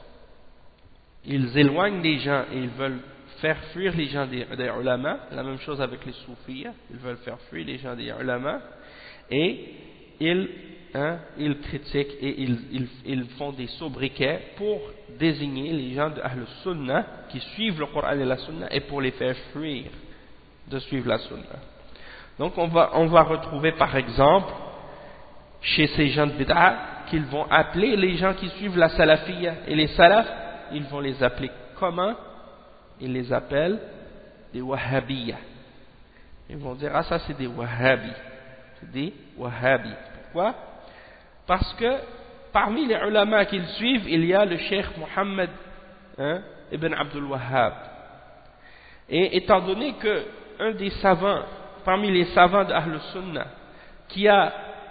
Ils éloignent les gens et ils veulent faire fuir les gens des ulama. La même chose avec les soufis, ils veulent faire fuir les gens des ulama. Et ils critiquent et ils font des sobriquets pour désigner les gens de Ahl Sunnah qui suivent le Coran et la Sunnah et pour les faire fuir de suivre la Sunnah. Donc on va retrouver par exemple chez ces gens de bid'a qu'ils vont appeler les gens qui suivent la salafiyya, et les salafs ils vont les appeler comment? Ils les appellent des wahhabiyya. Ils vont dire ah ça c'est des wahhabis, c'est des wahhabis. Pourquoi? Parce que parmi les ulama qu'ils suivent il y a le cheikh Mohammed ibn Abdul Wahhab, et étant donné que un des savants parmi les savants de Ahl Sunnah qui a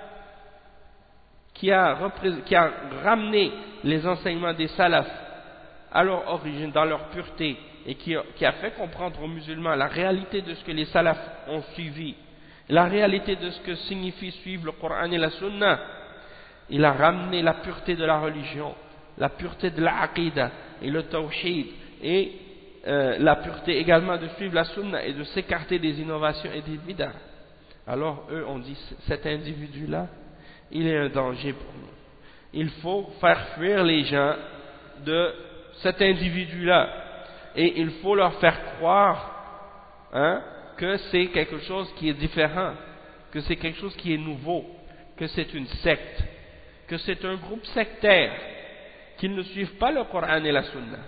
ramené les enseignements des salafs à leur origine, dans leur pureté, et qui a fait comprendre aux musulmans la réalité de ce que les salafs ont suivi, la réalité de ce que signifie suivre le Coran et la Sunna. Il a ramené la pureté de la religion, la pureté de la aqidah et le tawhid, et la pureté également de suivre la Sunna et de s'écarter des innovations et des bid'ah. Alors eux ont dit cet individu-là, il est un danger pour nous. Il faut faire fuir les gens de cet individu-là. Et il faut leur faire croire que c'est quelque chose qui est différent, que c'est quelque chose qui est nouveau, que c'est une secte, que c'est un groupe sectaire, qu'ils ne suivent pas le Coran et la Sunna.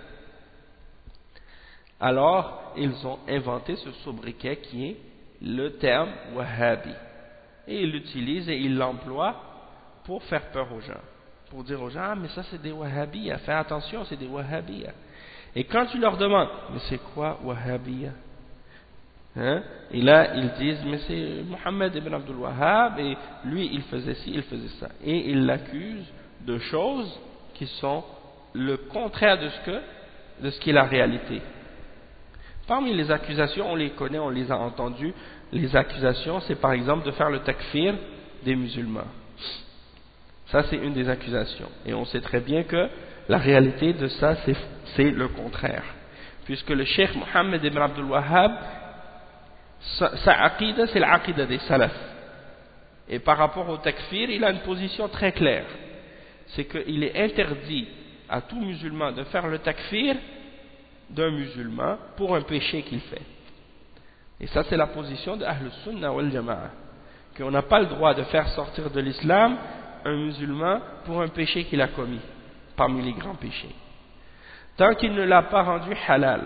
Alors, ils ont inventé ce sobriquet qui est le terme Wahhabi. Et ils l'utilisent et ils l'emploient pour faire peur aux gens. Pour dire aux gens, ah, mais ça c'est des Wahhabiyya, fais attention, c'est des Wahhabiyya. Et quand tu leur demandes, mais c'est quoi Wahhabiyya? Et là, ils disent, mais c'est Mohammed ibn Abdul Wahhab, et lui, il faisait ci, il faisait ça. Et ils l'accusent de choses qui sont le contraire de ce qui est la réalité. Parmi les accusations, on les connaît, on les a entendues. Les accusations, c'est par exemple de faire le takfir des musulmans. Ça, c'est une des accusations. Et on sait très bien que la réalité de ça, c'est le contraire. Puisque le cheikh Mohammed ibn Abdul Wahhab, sa aqidah, c'est l'aqidah des salafs. Et par rapport au takfir, il a une position très claire. C'est qu'il est interdit à tout musulman de faire le takfir d'un musulman pour un péché qu'il fait. Et ça, c'est la position de Ahl Sunnah wal Jama'a. Qu'on n'a pas le droit de faire sortir de l'islam un musulman pour un péché qu'il a commis, parmi les grands péchés, tant qu'il ne l'a pas rendu halal.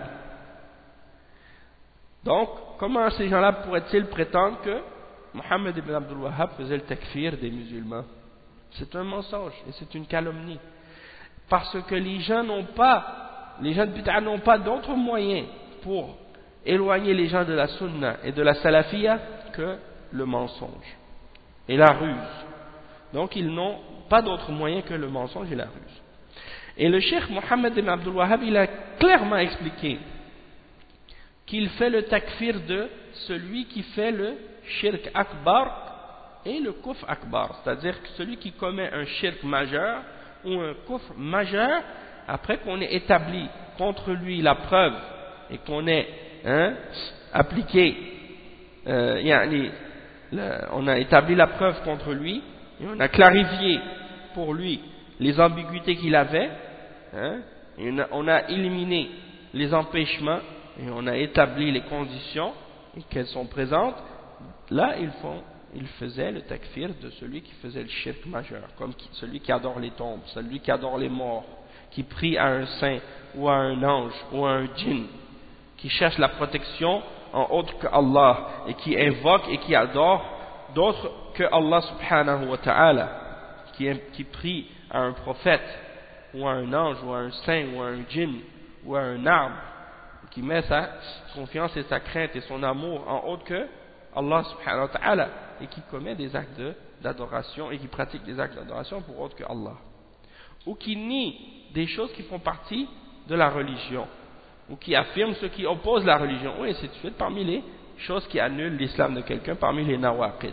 Donc, comment ces gens-là pourraient-ils prétendre que Mohammed ibn Abdul Wahhab faisait le takfir des musulmans? C'est un mensonge et c'est une calomnie. Parce que les gens de bid'a n'ont pas d'autres moyens pour éloigner les gens de la sunna et de la salafiyya que le mensonge et la ruse. Donc ils n'ont pas d'autre moyen que le mensonge et la ruse. Et le cheikh Mohammed ibn Abdul Wahhab, il a clairement expliqué qu'il fait le takfir de celui qui fait le shirk akbar et le kufr akbar, c'est-à-dire que celui qui commet un shirk majeur ou un kufr majeur, après qu'on ait établi contre lui la preuve et qu'on ait appliqué, on a établi la preuve contre lui et on a clarifié pour lui les ambiguïtés qu'il avait, et on a éliminé les empêchements et on a établi les conditions et qu'elles sont présentes. Là, il faisait le takfir de celui qui faisait le shirk majeur, comme celui qui adore les tombes, celui qui adore les morts, qui prie à un saint ou à un ange ou à un djinn, qui cherche la protection en autre que Allah et qui invoque et qui adore d'autres que Allah subhanahu wa ta'ala, qui prie à un prophète ou à un ange ou à un saint ou à un djinn ou à un arbre, qui met sa confiance et sa crainte et son amour en autre que Allah subhanahu wa ta'ala, et qui commet des actes d'adoration et qui pratique des actes d'adoration pour autre que Allah. ou qui nient des choses qui font partie de la religion, ou qui affirment ce qui oppose la religion, et ainsi de suite, parmi les choses qui annulent l'islam de quelqu'un, parmi les nawaqid,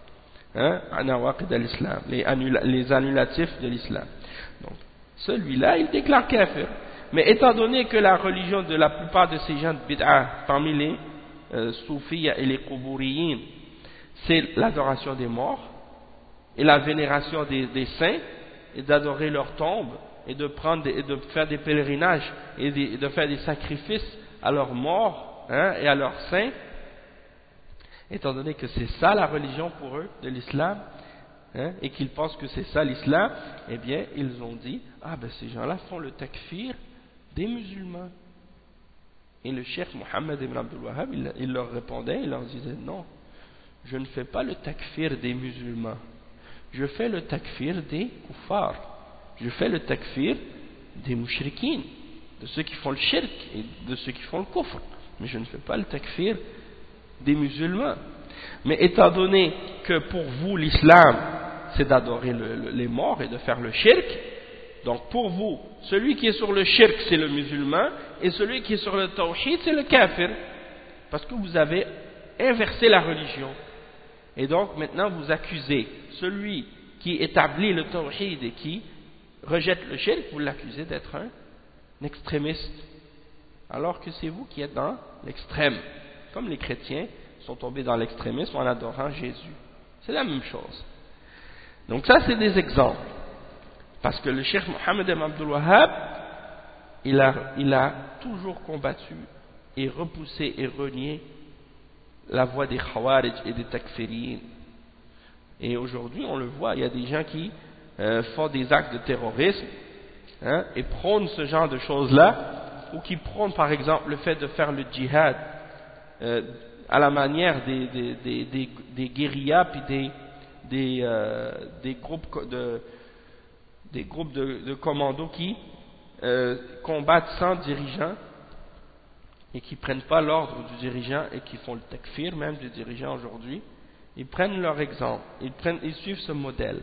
nawaqid de l'islam, les annulatifs de l'islam. Donc, celui-là, il déclare kafir. Mais étant donné que la religion de la plupart de ces gens de bid'a, parmi les soufis et les quburiyin, c'est l'adoration des morts, et la vénération des saints, et d'adorer leurs tombes, et de faire des pèlerinages, et de faire des sacrifices à leurs morts, et à leurs saints, étant donné que c'est ça la religion pour eux de l'islam, et qu'ils pensent que c'est ça l'islam, eh bien ils ont dit, ces gens-là font le takfir des musulmans. Et le cheikh Mohammed ibn Abdul Wahhab, il leur répondait, il leur disait, non, je ne fais pas le takfir des musulmans, je fais le takfir des kuffars, je fais le takfir des mushrikines, de ceux qui font le shirk et de ceux qui font le kufr, mais je ne fais pas le takfir des musulmans. Mais étant donné que pour vous l'islam c'est d'adorer les morts et de faire le shirk, donc pour vous celui qui est sur le shirk c'est le musulman, et celui qui est sur le tawhid c'est le kafir, parce que vous avez inversé la religion. Et donc maintenant vous accusez celui qui établit le tawhid et qui rejette le shirk, vous l'accusez d'être un extrémiste, alors que c'est vous qui êtes dans l'extrême, comme les chrétiens sont tombés dans l'extrémisme en adorant Jésus. C'est la même chose. Donc ça c'est des exemples, parce que le cheikh Mohammed ibn Abdul Wahhab il a toujours combattu et repoussé et renié la voie des khawarij et des takfiriyin. Et aujourd'hui on le voit, il y a des gens qui font des actes de terrorisme et prônent ce genre de choses là, ou qui prônent par exemple le fait de faire le djihad à la manière des guérillas puis des groupes de commandos qui combattent sans dirigeant et qui prennent pas l'ordre du dirigeant et qui font le takfir même du dirigeant aujourd'hui. Ils prennent leur exemple, ils suivent ce modèle,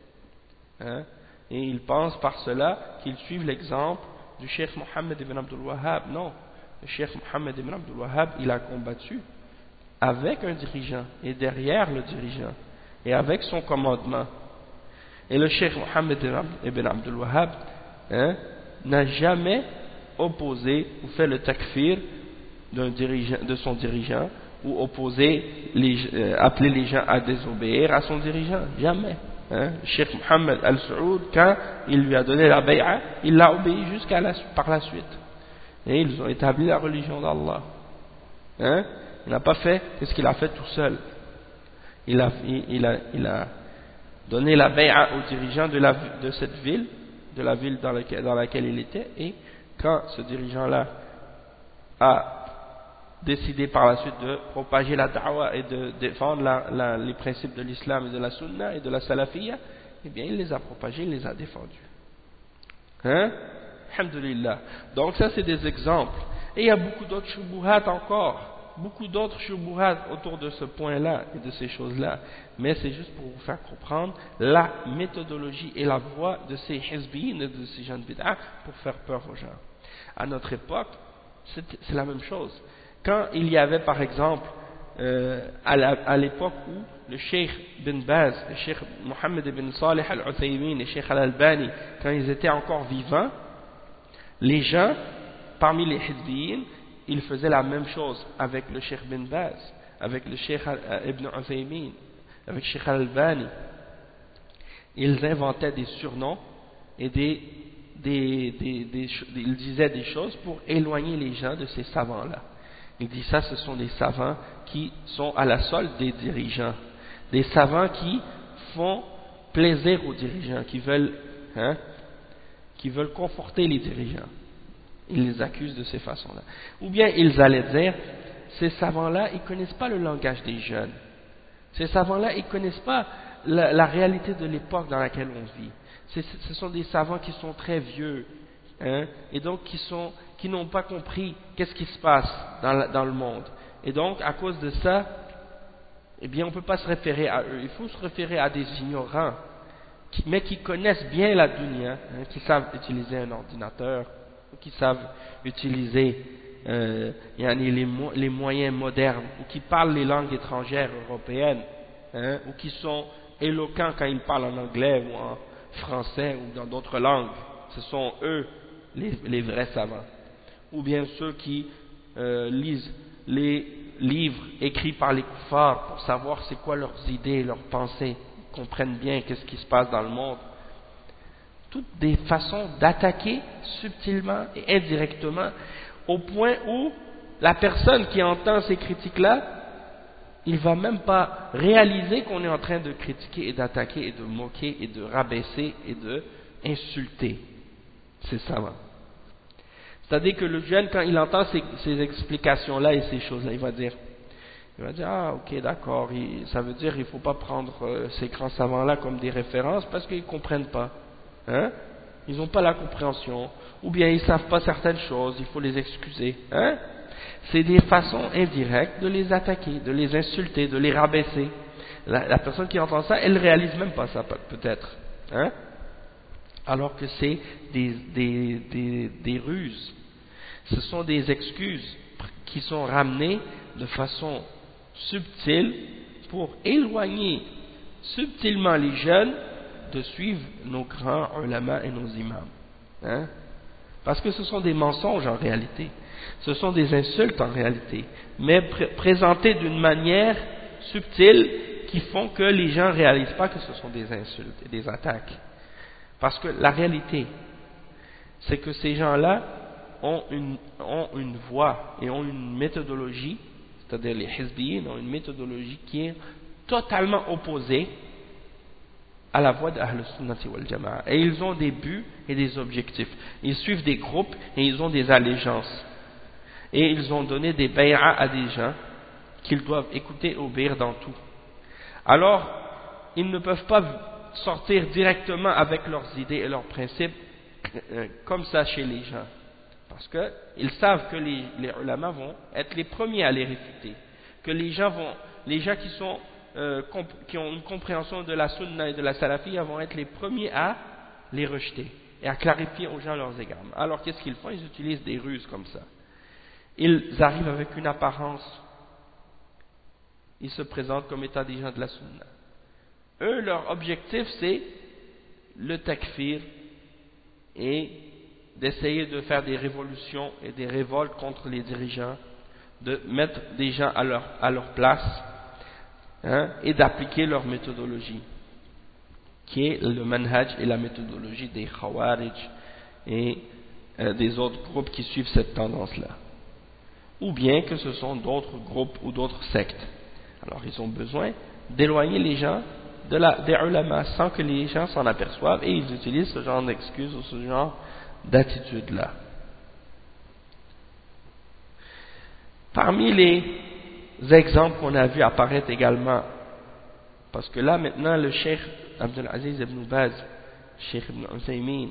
et ils pensent par cela qu'ils suivent l'exemple du cheikh Mohammed ibn Abdul Wahhab. Non, le cheikh Mohammed ibn Abdul Wahhab il a combattu avec un dirigeant et derrière le dirigeant et avec son commandement. Et le cheikh Mohammed ibn Abdul Wahhab n'a jamais opposé ou fait le takfir de son dirigeant, ou appeler les gens à désobéir à son dirigeant. Jamais. Cheikh Mohammed al-Saoud, quand il lui a donné la bay'a, il l'a obéi par la suite. Et ils ont établi la religion d'Allah. Il n'a pas fait ce qu'il a fait tout seul. Il a donné la bay'a au dirigeant de cette ville, de la ville dans laquelle il était, et quand ce dirigeant-là a décidé par la suite de propager la da'wa et de défendre les principes de l'islam et de la sunna et de la salafiyya, eh bien il les a propagés, il les a défendus. Alhamdulillah. Donc ça c'est des exemples. Et il y a beaucoup d'autres shubuhat encore, beaucoup d'autres shubuhat autour de ce point-là et de ces choses-là. Mais c'est juste pour vous faire comprendre la méthodologie et la voie de ces hizbiyin et de ces gens de bid'a pour faire peur aux gens. À notre époque, c'est la même chose. Quand il y avait par exemple, à l'époque où le Cheikh bin Baz, le Cheikh Mohammed ibn Salih al-Uthaymin et le Cheikh al-Albani, quand ils étaient encore vivants, les gens, parmi les hizbiyin, ils faisaient la même chose avec le Cheikh bin Baz, avec le Cheikh ibn Uthaymin, avec le Cheikh al-Albani. Ils inventaient des surnoms et ils disaient des choses pour éloigner les gens de ces savants-là. Il dit ça, ce sont des savants qui sont à la solde des dirigeants, des savants qui font plaisir aux dirigeants, qui veulent conforter les dirigeants. Ils les accusent de ces façons-là. Ou bien ils allaient dire, ces savants-là, ils ne connaissent pas le langage des jeunes. Ces savants-là, ils ne connaissent pas la réalité de l'époque dans laquelle on vit. Ce sont des savants qui sont très vieux, et donc qui n'ont pas compris qu'est-ce qui se passe dans le monde. Et donc, à cause de ça, eh bien, on ne peut pas se référer à eux. Il faut se référer à des ignorants mais qui connaissent bien la dunya, hein, qui savent utiliser un ordinateur, ou qui savent utiliser les moyens modernes, ou qui parlent les langues étrangères européennes, hein, ou qui sont éloquents quand ils parlent en anglais ou en français ou dans d'autres langues. Ce sont eux les vrais savants. Ou bien ceux qui lisent les livres écrits par les kuffars pour savoir c'est quoi leurs idées, leurs pensées, ils comprennent bien qu'est-ce qui se passe dans le monde. Toutes des façons d'attaquer subtilement et indirectement, au point où la personne qui entend ces critiques-là, il ne va même pas réaliser qu'on est en train de critiquer et d'attaquer et de moquer et de rabaisser et de insulter. C'est ça. C'est-à-dire que le jeune, quand il entend ces explications-là et ces choses-là, il va dire ah ok d'accord, ça veut dire qu'il ne faut pas prendre ces grands savants-là comme des références parce qu'ils ne comprennent pas. Hein? Ils n'ont pas la compréhension, ou bien ils ne savent pas certaines choses, il faut les excuser. Hein? C'est des façons indirectes de les attaquer, de les insulter, de les rabaisser. La personne qui entend ça, elle ne réalise même pas ça peut-être. Hein? Alors que c'est des ruses. Ce sont des excuses qui sont ramenées de façon subtile pour éloigner subtilement les jeunes de suivre nos grands ulama et nos imams. Hein? Parce que ce sont des mensonges en réalité. Ce sont des insultes en réalité. Mais présentées d'une manière subtile qui font que les gens ne réalisent pas que ce sont des insultes et des attaques. Parce que la réalité, c'est que ces gens-là ont une voie et ont une méthodologie, c'est-à-dire les hizbiyin ont une méthodologie qui est totalement opposée à la voie d'Ahl Sunnati wal Jama'a. Et ils ont des buts et des objectifs. Ils suivent des groupes et ils ont des allégeances. Et ils ont donné des bay'a à des gens qu'ils doivent écouter et obéir dans tout. Alors, ils ne peuvent pas sortir directement avec leurs idées et leurs principes comme ça chez les gens. Parce qu'ils savent que les ulama vont être les premiers à les réfuter. Que les gens qui ont une compréhension de la sunna et de la salafiyya vont être les premiers à les rejeter et à clarifier aux gens leurs égards. Alors qu'est-ce qu'ils font? Ils utilisent des ruses comme ça. Ils arrivent avec une apparence. Ils se présentent comme étant des gens de la sunna. Eux, leur objectif, c'est le takfir et d'essayer de faire des révolutions et des révoltes contre les dirigeants, de mettre des gens à leur place, hein, et d'appliquer leur méthodologie, qui est le manhaj et la méthodologie des khawarij et des autres groupes qui suivent cette tendance-là. Ou bien que ce sont d'autres groupes ou d'autres sectes. Alors ils ont besoin d'éloigner les gens des ulama sans que les gens s'en aperçoivent, et ils utilisent ce genre d'excuses ou ce genre d'attitude-là. Parmi les exemples qu'on a vu apparaître également, parce que là maintenant le Cheikh Abdul Aziz ibn Baz, Cheikh ibn Uthaymin,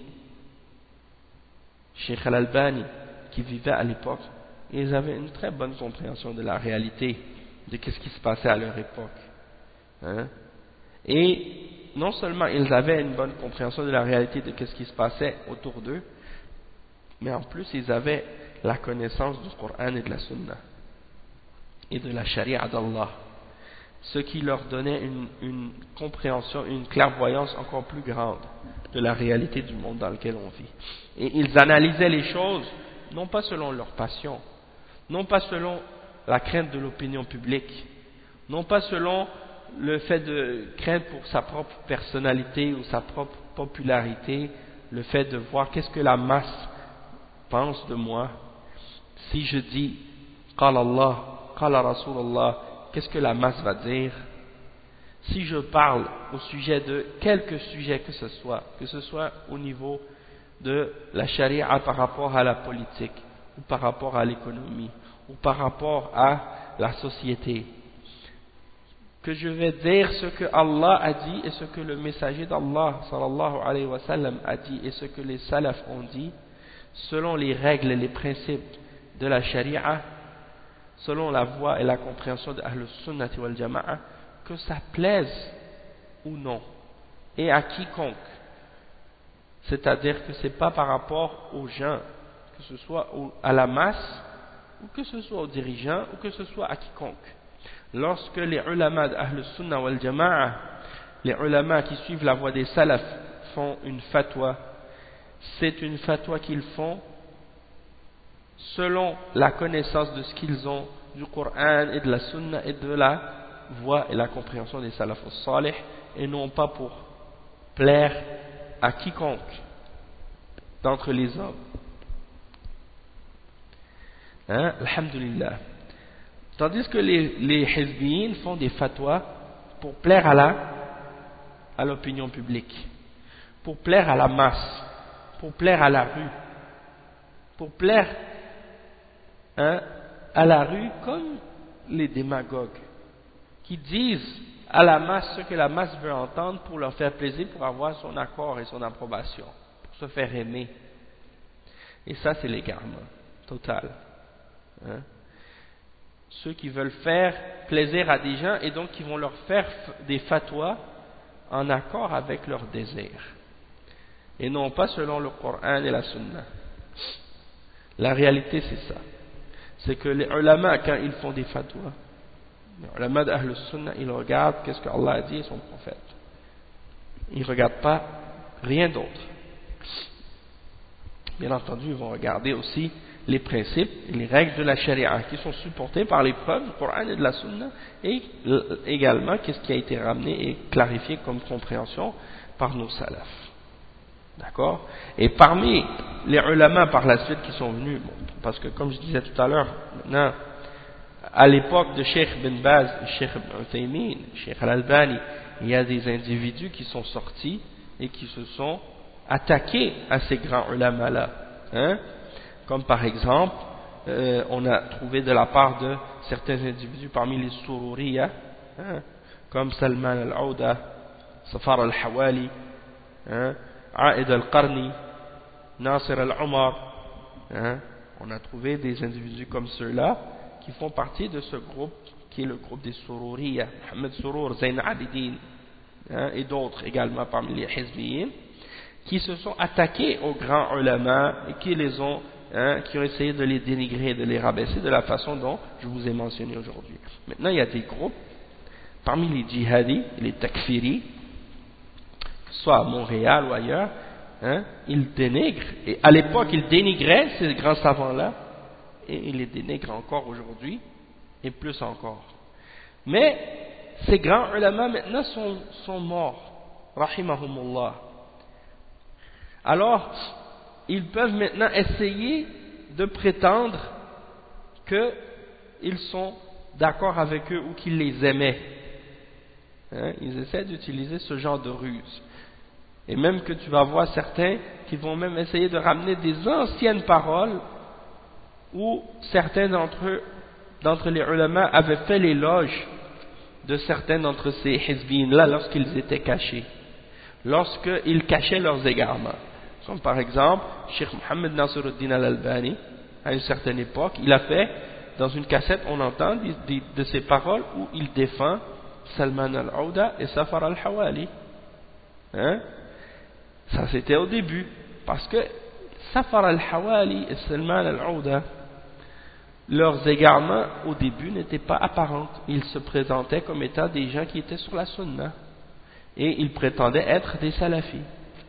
Cheikh Al-Albani, qui vivaient à l'époque, ils avaient une très bonne compréhension de la réalité, de ce qui se passait à leur époque. Hein? Et non seulement ils avaient une bonne compréhension de la réalité de ce qui se passait autour d'eux, mais en plus ils avaient la connaissance du Coran et de la Sunna et de la Sharia d'Allah, ce qui leur donnait une compréhension, une clairvoyance encore plus grande de la réalité du monde dans lequel on vit. Et ils analysaient les choses non pas selon leur passion, non pas selon la crainte de l'opinion publique, non pas selon le fait de craindre pour sa propre personnalité ou sa propre popularité, le fait de voir qu'est-ce que la masse pense de moi. Si je dis Qala Allah, Qala Rasulullah, qu'est-ce que la masse va dire? Si je parle au sujet de quelque sujet que ce soit au niveau de la charia par rapport à la politique, ou par rapport à l'économie, ou par rapport à la société, que je vais dire ce que Allah a dit et ce que le messager d'Allah sallallahu alayhi wa sallam a dit et ce que les salafs ont dit, selon les règles et les principes de la sharia, selon la voie et la compréhension de Ahl Sunnati wal Jama'a, que ça plaise ou non et à quiconque. C'est-à-dire que ce n'est pas par rapport aux gens, que ce soit à la masse, ou que ce soit aux dirigeants, ou que ce soit à quiconque. Lorsque les ulama d'Ahl Sunnah wal Jama'a, les ulama qui suivent la voie des salaf, font une fatwa, c'est une fatwa qu'ils font selon la connaissance de ce qu'ils ont du Coran et de la Sunna et de la voie et la compréhension des salaf as-salih, et non pas pour plaire à quiconque d'entre les hommes. Hein? Alhamdulillah. Tandis que les hizbiyin font des fatwas pour plaire à l'opinion publique, pour plaire à la masse, pour plaire à la rue, pour plaire à la rue comme les démagogues qui disent à la masse ce que la masse veut entendre pour leur faire plaisir, pour avoir son accord et son approbation, pour se faire aimer. Et ça, c'est l'égarement total. Hein? Ceux qui veulent faire plaisir à des gens et donc qui vont leur faire des fatwas en accord avec leurs désirs et non pas selon le Coran et la Sunna. La réalité, c'est ça. C'est que les ulama, quand ils font des fatwas, les ulama d'Ahl Sunnah, ils regardent qu'est-ce que Allah a dit et son prophète. Ils ne regardent pas rien d'autre. Bien entendu, ils vont regarder aussi les principes et les règles de la charia qui sont supportés par les preuves du Coran et de la Sunna, et également qu'est-ce qui a été ramené et clarifié comme compréhension par nos salafs. D'accord? Et parmi les ulama par la suite qui sont venus, bon, parce que comme je disais tout à l'heure, maintenant, à l'époque de Cheikh bin Baz, Cheikh Ibn Uthaymin, Cheikh Al-Albani, il y a des individus qui sont sortis et qui se sont attaqués à ces grands ulama-là. Hein? Comme par exemple, on a trouvé de la part de certains individus parmi les Sururiya, hein, comme Salman al-Auda, Safar al-Hawali, hein, Aïd al-Qarni, Nasir al-Umar, hein, on a trouvé des individus comme ceux-là qui font partie de ce groupe qui est le groupe des Sururiya, Mohamed Surur, Zayn Abidin, hein, et d'autres également parmi les Hizbiyin, qui se sont attaqués aux grands ulama et qui les ont qui ont essayé de les dénigrer, de les rabaisser de la façon dont je vous ai mentionné aujourd'hui. Maintenant, il y a des groupes, parmi les djihadis, les takfiris, que ce soit à Montréal ou ailleurs, hein, ils dénigrent, et à l'époque ils dénigraient ces grands savants-là, et ils les dénigrent encore aujourd'hui, et plus encore. Mais ces grands ulama maintenant sont morts, rahimahumullah. Alors, ils peuvent maintenant essayer de prétendre qu'ils sont d'accord avec eux ou qu'ils les aimaient. Hein? Ils essaient d'utiliser ce genre de ruse. Et même que tu vas voir certains qui vont même essayer de ramener des anciennes paroles où certains d'entre les ulama avaient fait l'éloge de certains d'entre ces hizbines-là lorsqu'ils étaient cachés, lorsqu'ils cachaient leurs égarements. Comme par exemple, Cheikh Mohammed Nasiruddin al-Albani, à une certaine époque, il a fait, dans une cassette, on entend de ses paroles où il défend Salman al-Auda et Safar al-Hawali. Hein? Ça c'était au début, parce que Safar al-Hawali et Salman al-Auda, leurs égarements au début n'étaient pas apparents. Ils se présentaient comme étant des gens qui étaient sur la sunna, et ils prétendaient être des salafis.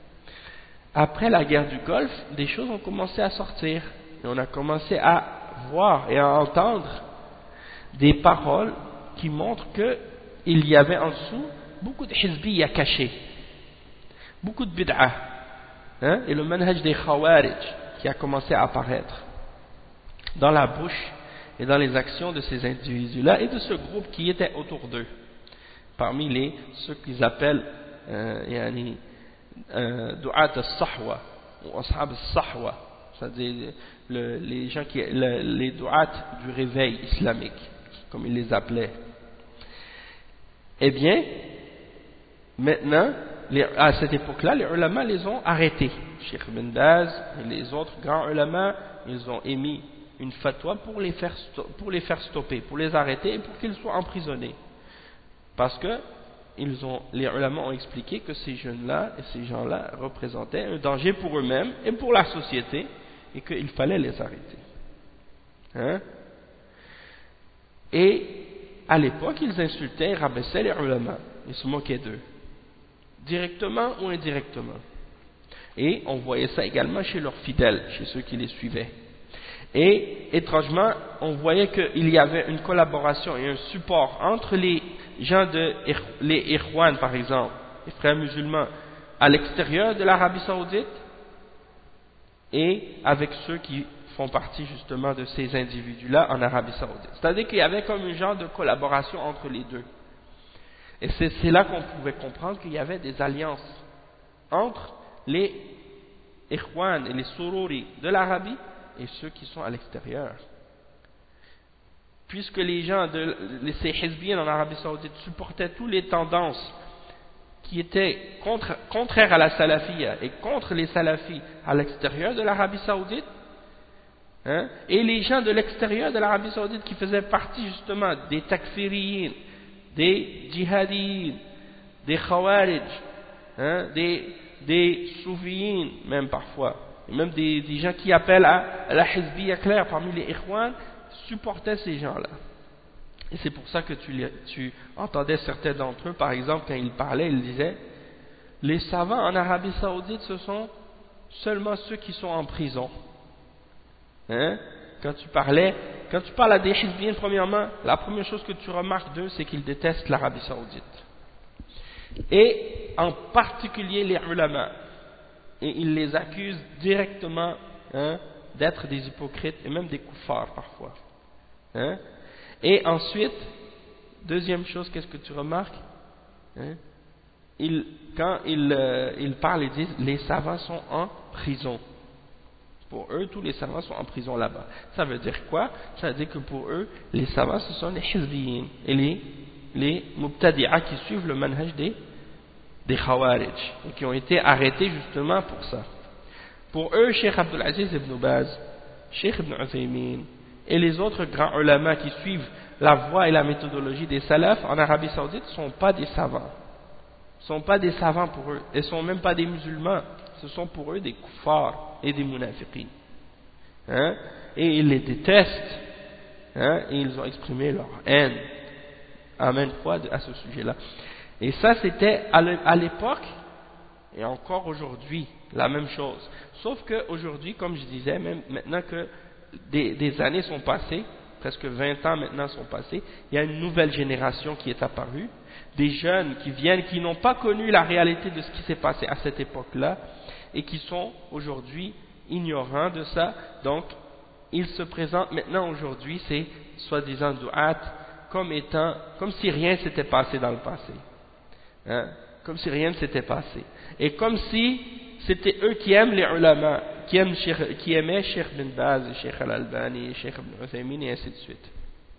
Après la guerre du Golfe, des choses ont commencé à sortir, et on a commencé à voir et à entendre des paroles qui montrent qu'il y avait en dessous beaucoup de hizbiyya cachés, beaucoup de bid'ah, hein, et le manhaj des khawarij qui a commencé à apparaître dans la bouche et dans les actions de ces individus-là et de ce groupe qui était autour d'eux, parmi ceux qu'ils appellent du'at al-sahwa ou ashab al-sahwa, c'est-à-dire les gens les du'at du réveil islamique, comme ils les appelaient. Eh bien, maintenant, à cette époque-là, les ulama les ont arrêtés. Cheikh Ibn Baz et les autres grands ulama, ils ont émis une fatwa pour les faire stopper, pour les arrêter et pour qu'ils soient emprisonnés. Parce que les ulama ont expliqué que ces jeunes-là et ces gens-là représentaient un danger pour eux-mêmes et pour la société et qu'il fallait les arrêter. Hein? Et à l'époque, ils insultaient et rabaissaient les ulama. Ils se moquaient d'eux, directement ou indirectement. Et on voyait ça également chez leurs fidèles, chez ceux qui les suivaient. Et étrangement, on voyait qu'il y avait une collaboration et un support entre les gens les Ikhwan par exemple, les frères musulmans, à l'extérieur de l'Arabie Saoudite, et avec ceux qui font partie justement de ces individus-là en Arabie Saoudite. C'est-à-dire qu'il y avait comme un genre de collaboration entre les deux. Et c'est là qu'on pouvait comprendre qu'il y avait des alliances entre les Ikhwan et les Sururi de l'Arabie et ceux qui sont à l'extérieur. Puisque les gens ces Hizbiyin en Arabie Saoudite supportaient toutes les tendances qui étaient contraires à la salafiyya et contre les salafis à l'extérieur de l'Arabie Saoudite, hein, et les gens de l'extérieur de l'Arabie Saoudite qui faisaient partie justement des takfiriyin, des djihadiyin, des khawarij, hein, des soufiyin même parfois, et même des gens qui appellent à la hizbiyya claire parmi les ikhwan, supportaient ces gens-là. Et c'est pour ça que tu entendais certains d'entre eux, par exemple, quand ils parlaient, ils disaient les savants en Arabie Saoudite, ce sont seulement ceux qui sont en prison. Hein? Quand tu parles à des hizbiyin, premièrement, la première chose que tu remarques d'eux, c'est qu'ils détestent l'Arabie Saoudite. Et en particulier les ulama. Et ils les accusent directement, hein, d'être des hypocrites et même des kuffars parfois. Hein? Et ensuite, deuxième chose, qu'est-ce que tu remarques? Hein? Quand ils parlent, ils disent les savants sont en prison. Pour eux, tous les savants sont en prison là-bas. Ça veut dire quoi? Ça veut dire que pour eux, les savants, ce sont les hizbiyin et les mubtadi'a qui suivent le manhaj des khawarij et qui ont été arrêtés justement pour ça. Pour eux, Cheikh Abdul Aziz ibn Baz, Cheikh ibn Uthaymin et les autres grands ulama qui suivent la voie et la méthodologie des salafs en Arabie Saoudite ne sont pas des savants. Ne sont pas des savants pour eux. Ils ne sont même pas des musulmans. Ce sont pour eux des kuffars et des munafiqin. Hein? Et ils les détestent. Hein? Et ils ont exprimé leur haine à maintes fois à ce sujet-là. Et ça, c'était à l'époque et encore aujourd'hui la même chose. Sauf qu'aujourd'hui, comme je disais, même maintenant que des années sont passées, presque 20 ans maintenant sont passés, il y a une nouvelle génération qui est apparue, des jeunes qui viennent, qui n'ont pas connu la réalité de ce qui s'est passé à cette époque-là, et qui sont aujourd'hui ignorants de ça. Donc, ils se présentent maintenant aujourd'hui, ces soi-disant du'at, comme si rien s'était passé dans le passé. Hein? Comme si rien ne s'était passé. Et comme si c'était eux qui aiment les ulama, qui aimaient Cheikh bin Baz, Cheikh Al-Albani, Cheikh Ibn Uthaymin et ainsi de suite.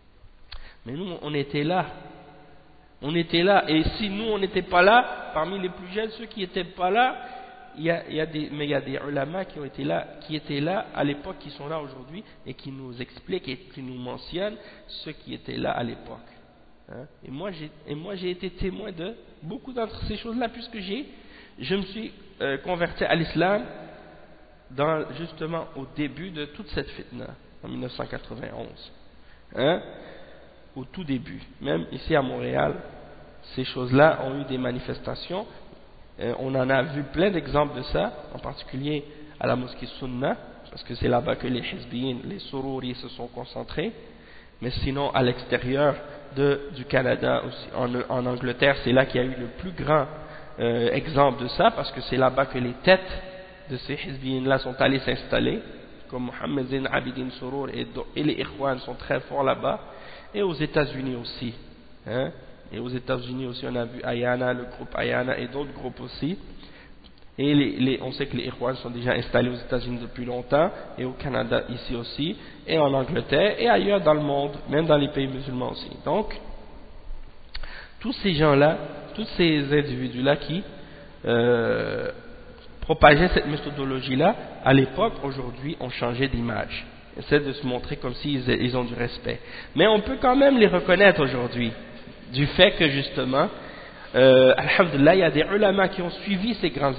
Mais nous, on était là. On était là. Et si nous, on n'était pas là, parmi les plus jeunes, ceux qui n'étaient pas là, il y a des ulama qui étaient là à l'époque, qui sont là aujourd'hui, et qui nous expliquent et qui nous mentionnent ceux qui étaient là à l'époque. Hein? Et moi, j'ai été témoin de beaucoup d'entre ces choses-là, puisque je me suis converti à l'islam justement au début de toute cette fitna, en 1991. Hein? Au tout début. Même ici à Montréal, ces choses-là ont eu des manifestations. On en a vu plein d'exemples de ça, en particulier à la mosquée Sunna, parce que c'est là-bas que les hizbiyin, les sururi se sont concentrés. Mais sinon, à l'extérieur du Canada, aussi, en Angleterre, c'est là qu'il y a eu le plus grand exemple de ça, parce que c'est là-bas que les têtes de ces hizbiyin-là sont allées s'installer, comme Mohammed Zain Abidin Surur et les Ikhwan sont très forts là-bas, et aux États-Unis aussi. Hein? Et aux États-Unis aussi, on a vu Ayana, le groupe Ayana et d'autres groupes aussi. Et on sait que les Ikhwan sont déjà installés aux États-Unis depuis longtemps, et au Canada ici aussi, et en Angleterre, et ailleurs dans le monde, même dans les pays musulmans aussi. Donc, tous ces gens-là, tous ces individus-là qui propageaient cette méthodologie-là, à l'époque, aujourd'hui, ont changé d'image. Essaient de se montrer comme s'ils ont du respect. Mais on peut quand même les reconnaître aujourd'hui, du fait que justement, alhamdulillah, il y a des ulama qui ont suivi ces grands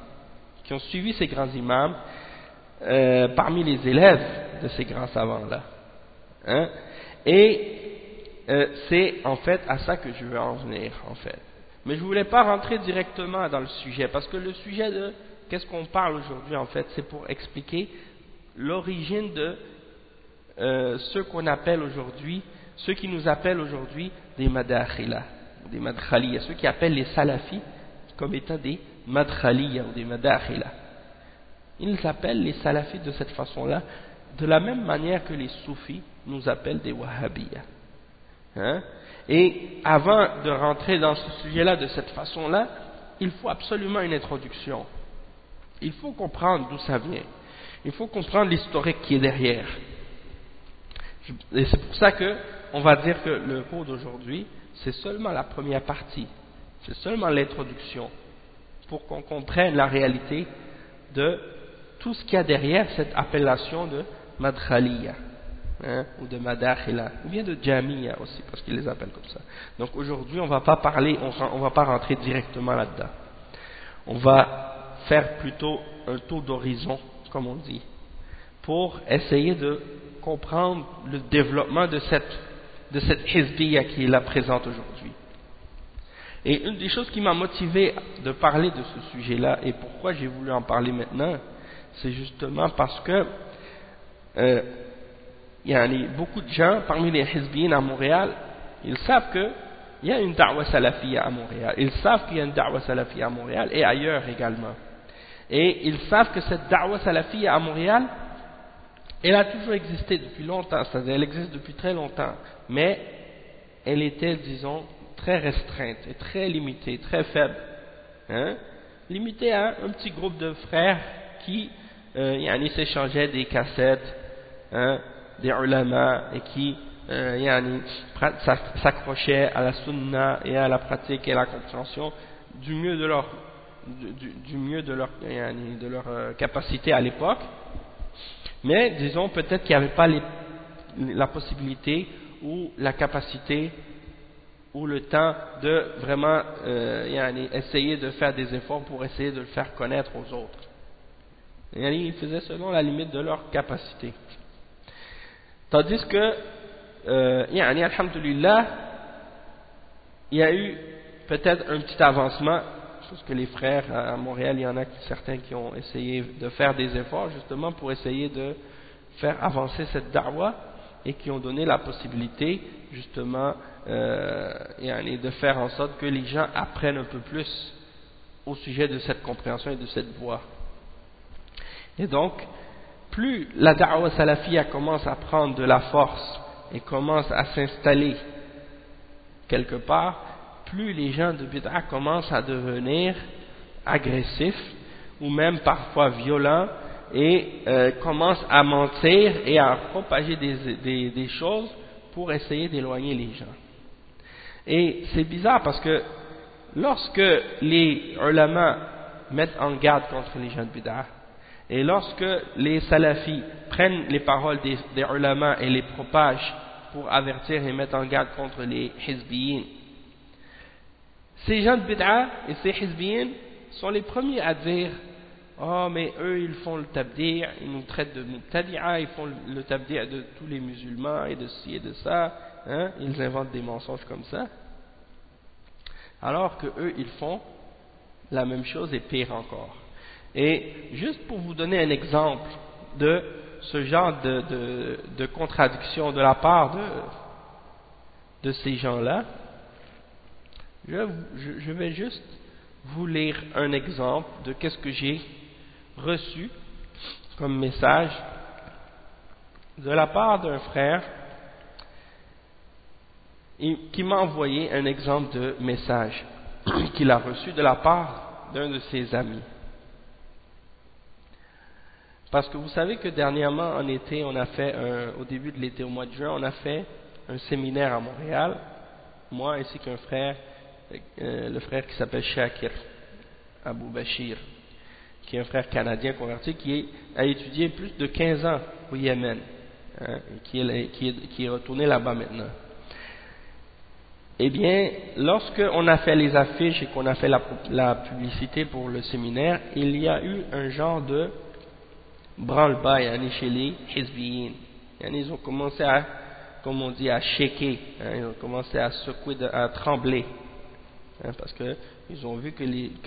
imams, parmi les élèves de ces grands savants-là. Hein? Et c'est en fait à ça que je veux en venir, en fait. Mais je ne voulais pas rentrer directement dans le sujet, parce que le sujet de qu'est-ce qu'on parle aujourd'hui, en fait, c'est pour expliquer l'origine de ceux qui nous appellent aujourd'hui des madakhila, des madkhaliya, ceux qui appellent les salafis comme étant des madkhaliya ou des madakhila. Ils appellent les salafis de cette façon-là, de la même manière que les soufis nous appellent des wahhabiyya. Hein? Et avant de rentrer dans ce sujet-là de cette façon-là, il faut absolument une introduction. Il faut comprendre d'où ça vient. Il faut comprendre l'historique qui est derrière. Et c'est pour ça que on va dire que le cours d'aujourd'hui, c'est seulement la première partie. C'est seulement l'introduction pour qu'on comprenne la réalité de tout ce qu'il y a derrière cette appellation de madkhaliya. Hein, ou de madakhila, ou bien de jamiya aussi, parce qu'ils les appellent comme ça. Donc aujourd'hui, on ne va pas parler, on va pas rentrer directement là-dedans. On va faire plutôt un tour d'horizon, comme on dit, pour essayer de comprendre le développement de cette hizbiyya qui est là présente aujourd'hui. Et une des choses qui m'a motivé de parler de ce sujet-là, et pourquoi j'ai voulu en parler maintenant, c'est justement parce que il y a beaucoup de gens parmi les hizbiyin à Montréal, ils savent qu'il y a une da'wa salafiyya à Montréal, ils savent qu'il y a une da'wa salafiyya à Montréal et ailleurs également. Et ils savent que cette da'wa salafiyya à Montréal, elle a toujours existé depuis longtemps, c'est-à-dire elle existe depuis très longtemps, mais elle était, disons, très restreinte et très limitée, très faible. Hein? Limitée à un petit groupe de frères qui s'échangeaient des cassettes, hein, des ulama, et qui s'accrochaient à la sunna et à la pratique et à la compréhension du mieux de leur capacité à l'époque. Mais disons peut-être qu'il n'y avait pas la possibilité ou la capacité ou le temps de vraiment essayer de faire des efforts pour essayer de le faire connaître aux autres. Ils faisaient selon la limite de leur capacité. Tandis que, alhamdulillah, il y a eu peut-être un petit avancement, parce que les frères à Montréal, il y en a certains qui ont essayé de faire des efforts justement pour essayer de faire avancer cette da'wa et qui ont donné la possibilité justement de faire en sorte que les gens apprennent un peu plus au sujet de cette compréhension et de cette voie. Et donc, plus la da'wa salafiyya commence à prendre de la force et commence à s'installer quelque part, plus les gens de bid'a commencent à devenir agressifs ou même parfois violents et commencent à mentir et à propager des choses pour essayer d'éloigner les gens. Et c'est bizarre parce que lorsque les ulama mettent en garde contre les gens de bid'a, et lorsque les salafis prennent les paroles des ulama et les propagent pour avertir et mettre en garde contre les hizbiyin, ces gens de bid'a et ces hizbiyin sont les premiers à dire « Oh, mais eux, ils font le tabdi', ils nous traitent de mubtadi'a, ils font le tabdi' de tous les musulmans et de ci et de ça, hein? Ils inventent des mensonges comme ça. » Alors que eux, ils font la même chose et pire encore. Et juste pour vous donner un exemple de ce genre de contradiction de la part de ces gens-là, je vais juste vous lire un exemple de qu'est-ce que j'ai reçu comme message de la part d'un frère qui m'a envoyé un exemple de message qu'il a reçu de la part d'un de ses amis. Parce que vous savez que dernièrement, en été, on a fait, au début de l'été, au mois de juin, on a fait un séminaire à Montréal, moi ainsi qu'un frère, le frère qui s'appelle Shakir Abou Bachir, qui est un frère canadien converti, qui a étudié plus de 15 ans au Yémen, hein, qui est retourné là-bas maintenant. Eh bien, lorsque on a fait les affiches et qu'on a fait la publicité pour le séminaire, il y a eu un genre de branle-bas chez les hizbiyin. Ils ont commencé à, comme on dit, à shaker, ils ont commencé à secouer, à trembler, parce que ils ont vu que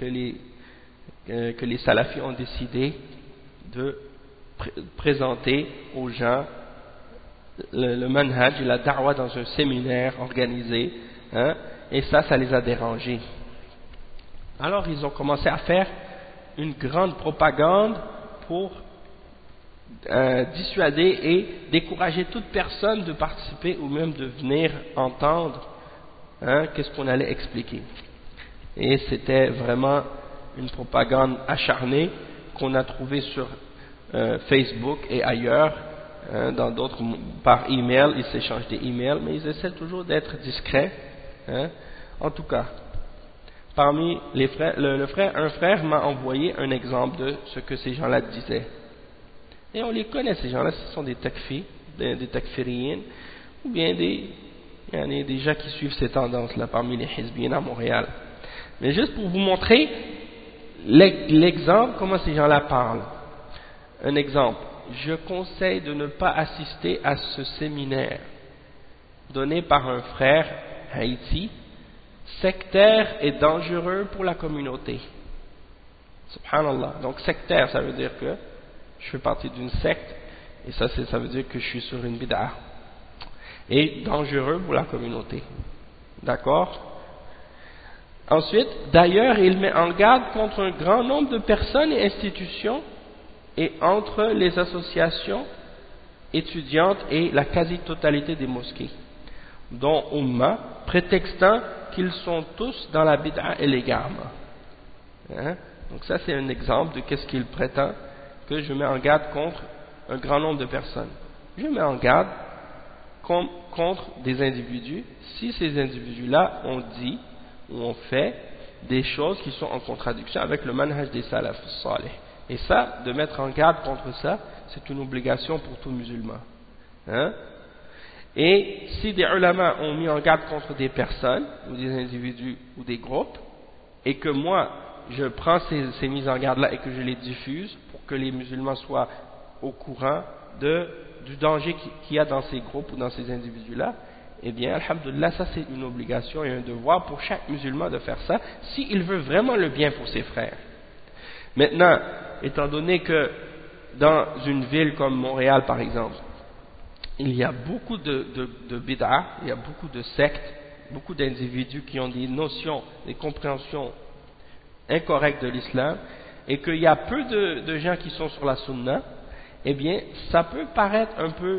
les salafis ont décidé de présenter aux gens le manhaj et la da'wa dans un séminaire organisé, et ça les a dérangés. Alors ils ont commencé à faire une grande propagande pour dissuader et décourager toute personne de participer ou même de venir entendre qu'est-ce qu'on allait expliquer. Et c'était vraiment une propagande acharnée qu'on a trouvée sur Facebook et ailleurs, dans d'autres, par email. Ils s'échangent des emails, mais ils essaient toujours d'être discrets. En tout cas, parmi les frères, un frère m'a envoyé un exemple de ce que ces gens-là disaient. Et on les connaît, ces gens-là, ce sont des takfiriyin, ou bien des gens qui suivent ces tendances-là parmi les hizbiyin à Montréal. Mais juste pour vous montrer l'exemple, comment ces gens-là parlent. Un exemple, je conseille de ne pas assister à ce séminaire donné par un frère Haïti, sectaire et dangereux pour la communauté. Subhanallah. Donc sectaire, ça veut dire que je fais partie d'une secte, et ça veut dire que je suis sur une bid'ah. Et dangereux pour la communauté. D'accord? Ensuite, d'ailleurs, il met en garde contre un grand nombre de personnes et institutions, et entre les associations étudiantes et la quasi-totalité des mosquées, dont Ummah, prétextant qu'ils sont tous dans la bid'a et les gamma. Donc ça c'est un exemple de qu'est-ce qu'il prétend que je mets en garde contre un grand nombre de personnes. Je mets en garde contre des individus si ces individus-là ont dit ou ont fait des choses qui sont en contradiction avec le manhaj des salaf salih. Et ça, de mettre en garde contre ça, c'est une obligation pour tout musulman. Et si des ulama ont mis en garde contre des personnes, ou des individus, ou des groupes, et que moi, je prends ces mises en garde-là et que je les diffuse pour que les musulmans soient au courant du danger qu'il y a dans ces groupes ou dans ces individus-là, eh bien, alhamdoulilah, ça c'est une obligation et un devoir pour chaque musulman de faire ça, s'il veut vraiment le bien pour ses frères. Maintenant, étant donné que dans une ville comme Montréal par exemple, il y a beaucoup de bid'a, il y a beaucoup de sectes, beaucoup d'individus qui ont des notions, des compréhensions incorrectes de l'islam, et qu'il y a peu de gens qui sont sur la sunna, eh bien, ça peut paraître un peu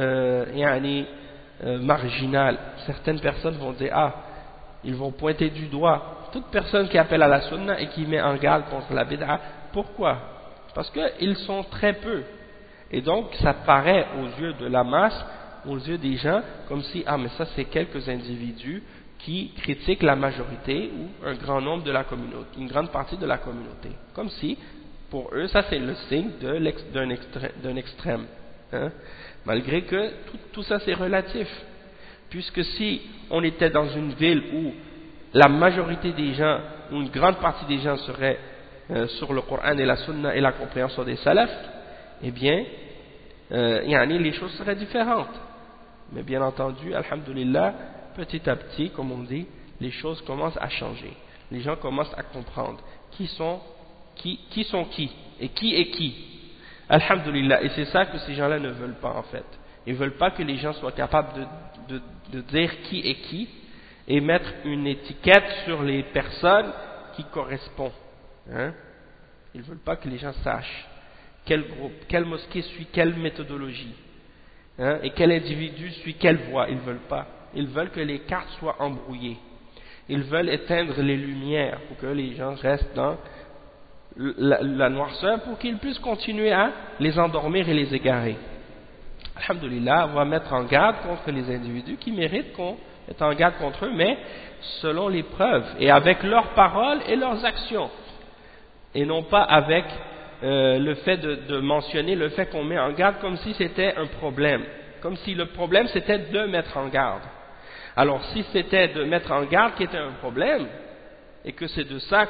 marginal. Certaines personnes vont dire, ils vont pointer du doigt toute personne qui appelle à la sunna et qui met en garde contre la bid'a. Pourquoi? Parce qu'ils sont très peu. Et donc, ça paraît aux yeux de la masse, aux yeux des gens, comme si, mais ça c'est quelques individus qui critiquent la majorité ou un grand nombre de la communauté, une grande partie de la communauté. Comme si, pour eux, ça c'est le signe d'un extrême. Malgré que tout ça c'est relatif. Puisque si on était dans une ville où la majorité des gens, ou une grande partie des gens seraient sur le Coran et la Sunna et la compréhension des salafs, eh bien, les choses seraient différentes. Mais bien entendu, alhamdulillah, petit à petit, comme on dit, les choses commencent à changer. Les gens commencent à comprendre qui sont qui et qui est qui. Alhamdulillah. Et c'est ça que ces gens-là ne veulent pas en fait. Ils ne veulent pas que les gens soient capables de dire qui est qui et mettre une étiquette sur les personnes qui correspondent. Ils ne veulent pas que les gens sachent quel groupe, quelle mosquée suit quelle méthodologie, et quel individu suit quelle voie. Ils ne veulent pas. Ils veulent que les cartes soient embrouillées. Ils veulent éteindre les lumières pour que les gens restent dans la noirceur pour qu'ils puissent continuer à les endormir et les égarer. Alhamdulillah, on va mettre en garde contre les individus qui méritent qu'on mette en garde contre eux, mais selon les preuves et avec leurs paroles et leurs actions, et non pas avec le fait de mentionner le fait qu'on met en garde comme si c'était un problème, comme si le problème c'était de mettre en garde. Alors si c'était de mettre en garde qui était un problème, et que c'est de ça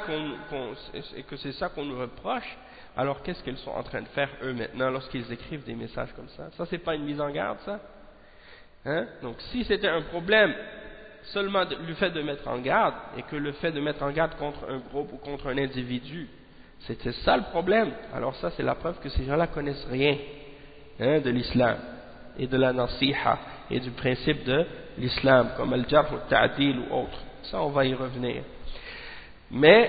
qu'on nous reproche, alors qu'est-ce qu'ils sont en train de faire eux maintenant lorsqu'ils écrivent des messages comme ça? Ça, c'est pas une mise en garde, ça? Hein? Donc si c'était un problème seulement le fait de mettre en garde, et que le fait de mettre en garde contre un groupe ou contre un individu, c'était ça le problème, alors ça c'est la preuve que ces gens-là connaissent rien, hein, de l'islam et de la nasiha et du principe de l'islam, comme al-jarh ou al-ta'dil ou autre. Ça on va y revenir. Mais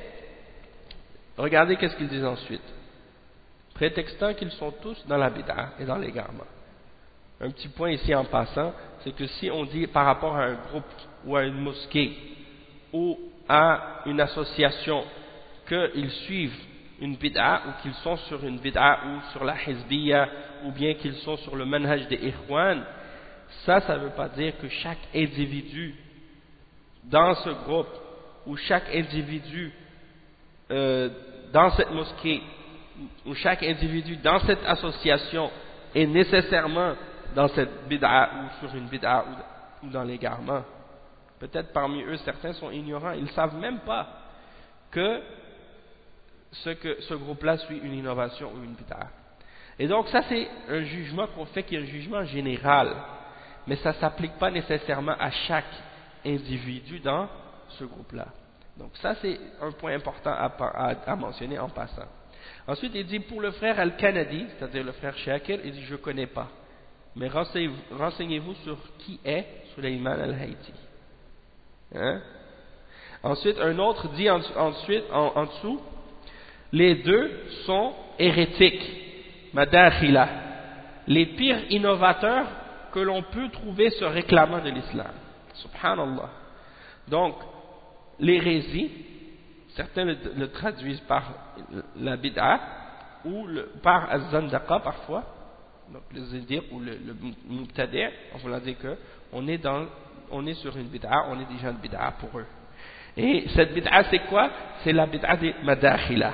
regardez qu'est-ce qu'ils disent ensuite, prétextant qu'ils sont tous dans la bid'a et dans l'égarement. Un petit point ici en passant, c'est que si on dit par rapport à un groupe ou à une mosquée ou à une association qu'ils suivent une bid'a ou qu'ils sont sur une bid'a ou sur la hizbiyya ou bien qu'ils sont sur le manhaj des ikhwan, ça ne veut pas dire que chaque individu dans ce groupe ou chaque individu dans cette mosquée ou chaque individu dans cette association est nécessairement dans cette bid'a ou sur une bid'a ou dans l'égarement. Peut-être parmi eux certains sont ignorants, ils ne savent même pas que ce groupe-là suit une innovation ou une bid'a. Et donc ça c'est un jugement qu'on fait qui est un jugement général, mais ça ne s'applique pas nécessairement à chaque individu dans ce groupe-là. Donc ça c'est un point important à mentionner en passant. Ensuite il dit pour le frère Al-Kanadi, c'est-à-dire le frère Shakir, il dit je ne connais pas, mais renseignez-vous sur qui est Sulayman Al-Hayti. Hein? Ensuite un autre dit en dessous, les deux sont hérétiques, madakhila, les pires innovateurs que l'on peut trouver se réclamant de l'islam. Subhanallah. Donc l'hérésie, certains le traduisent par la bid'a ou par az-zandaqa parfois, donc le zindiq ou le mubtadi', on va dire que on est sur une bid'a, on est des gens de bid'a pour eux. Et cette bid'a c'est quoi? C'est la bid'a des madakhila.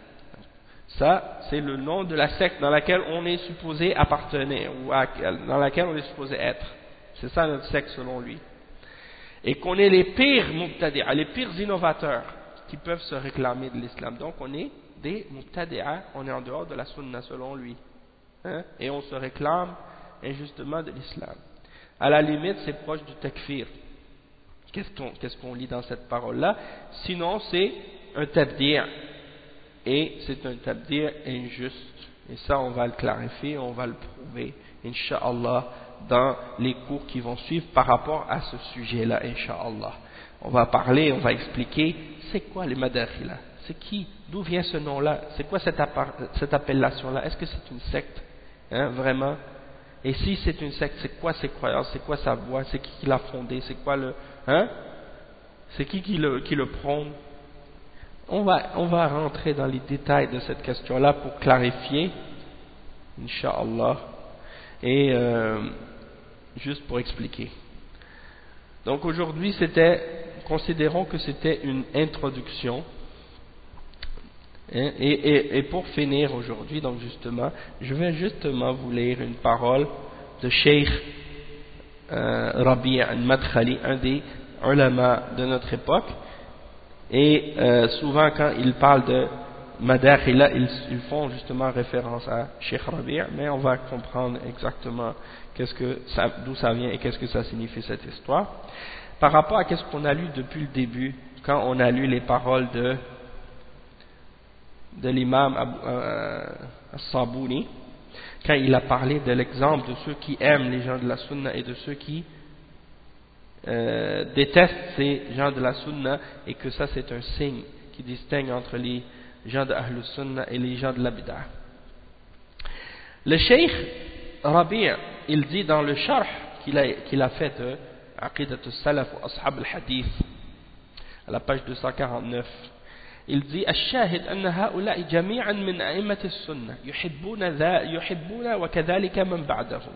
Ça c'est le nom de la secte dans laquelle on est supposé appartenir ou dans laquelle on est supposé être. C'est ça notre secte selon lui. Et qu'on est les pires mubtadi'a, les pires innovateurs qui peuvent se réclamer de l'islam. Donc on est des mubtadi'a, on est en dehors de la sunna selon lui. Hein? Et on se réclame injustement de l'islam. À la limite c'est proche du takfir. Qu'est-ce qu'on lit dans cette parole-là? Sinon c'est un tabdi', et c'est un tabdi' injuste. Et ça on va le clarifier, on va le prouver, incha'Allah, dans les cours qui vont suivre par rapport à ce sujet-là, incha'Allah. On va parler, on va expliquer, c'est quoi les madakhila? C'est qui? D'où vient ce nom-là? C'est quoi cette appellation-là? Est-ce que c'est une secte? Hein, vraiment? Et si c'est une secte, c'est quoi ses croyances? C'est quoi sa voix? C'est qui l'a fondée? C'est quoi le... Hein? C'est qui le prône? On va rentrer dans les détails de cette question-là pour clarifier, incha'Allah, et juste pour expliquer. Donc aujourd'hui considérons que c'était une introduction, hein, et pour finir aujourd'hui, donc justement, je vais justement vous lire une parole de Cheikh Rabi' al-Madkhali, un des ulama de notre époque. Et souvent quand ils parlent de madakhila, ils font justement référence à Cheikh Rabi', mais on va comprendre exactement d'où ça vient et qu'est-ce que ça signifie cette histoire. Par rapport à ce qu'on a lu depuis le début, quand on a lu les paroles de l'imam As-Sabouni, quand il a parlé de l'exemple de ceux qui aiment les gens de la sunna et de ceux qui détestent ces gens de la sunna, et que ça c'est un signe qui distingue entre les gens de Ahlus Sunna et les gens de la bid'ah. Le Cheikh Rabi' il dit dans le sharh qu'il a fait de Aqidat al-Salaf wa Ashab al-Hadith à la page 249, il dit الشاهد أن هؤلاء جميعا من أئمة السنة يحبون وكذلك من بعدهم.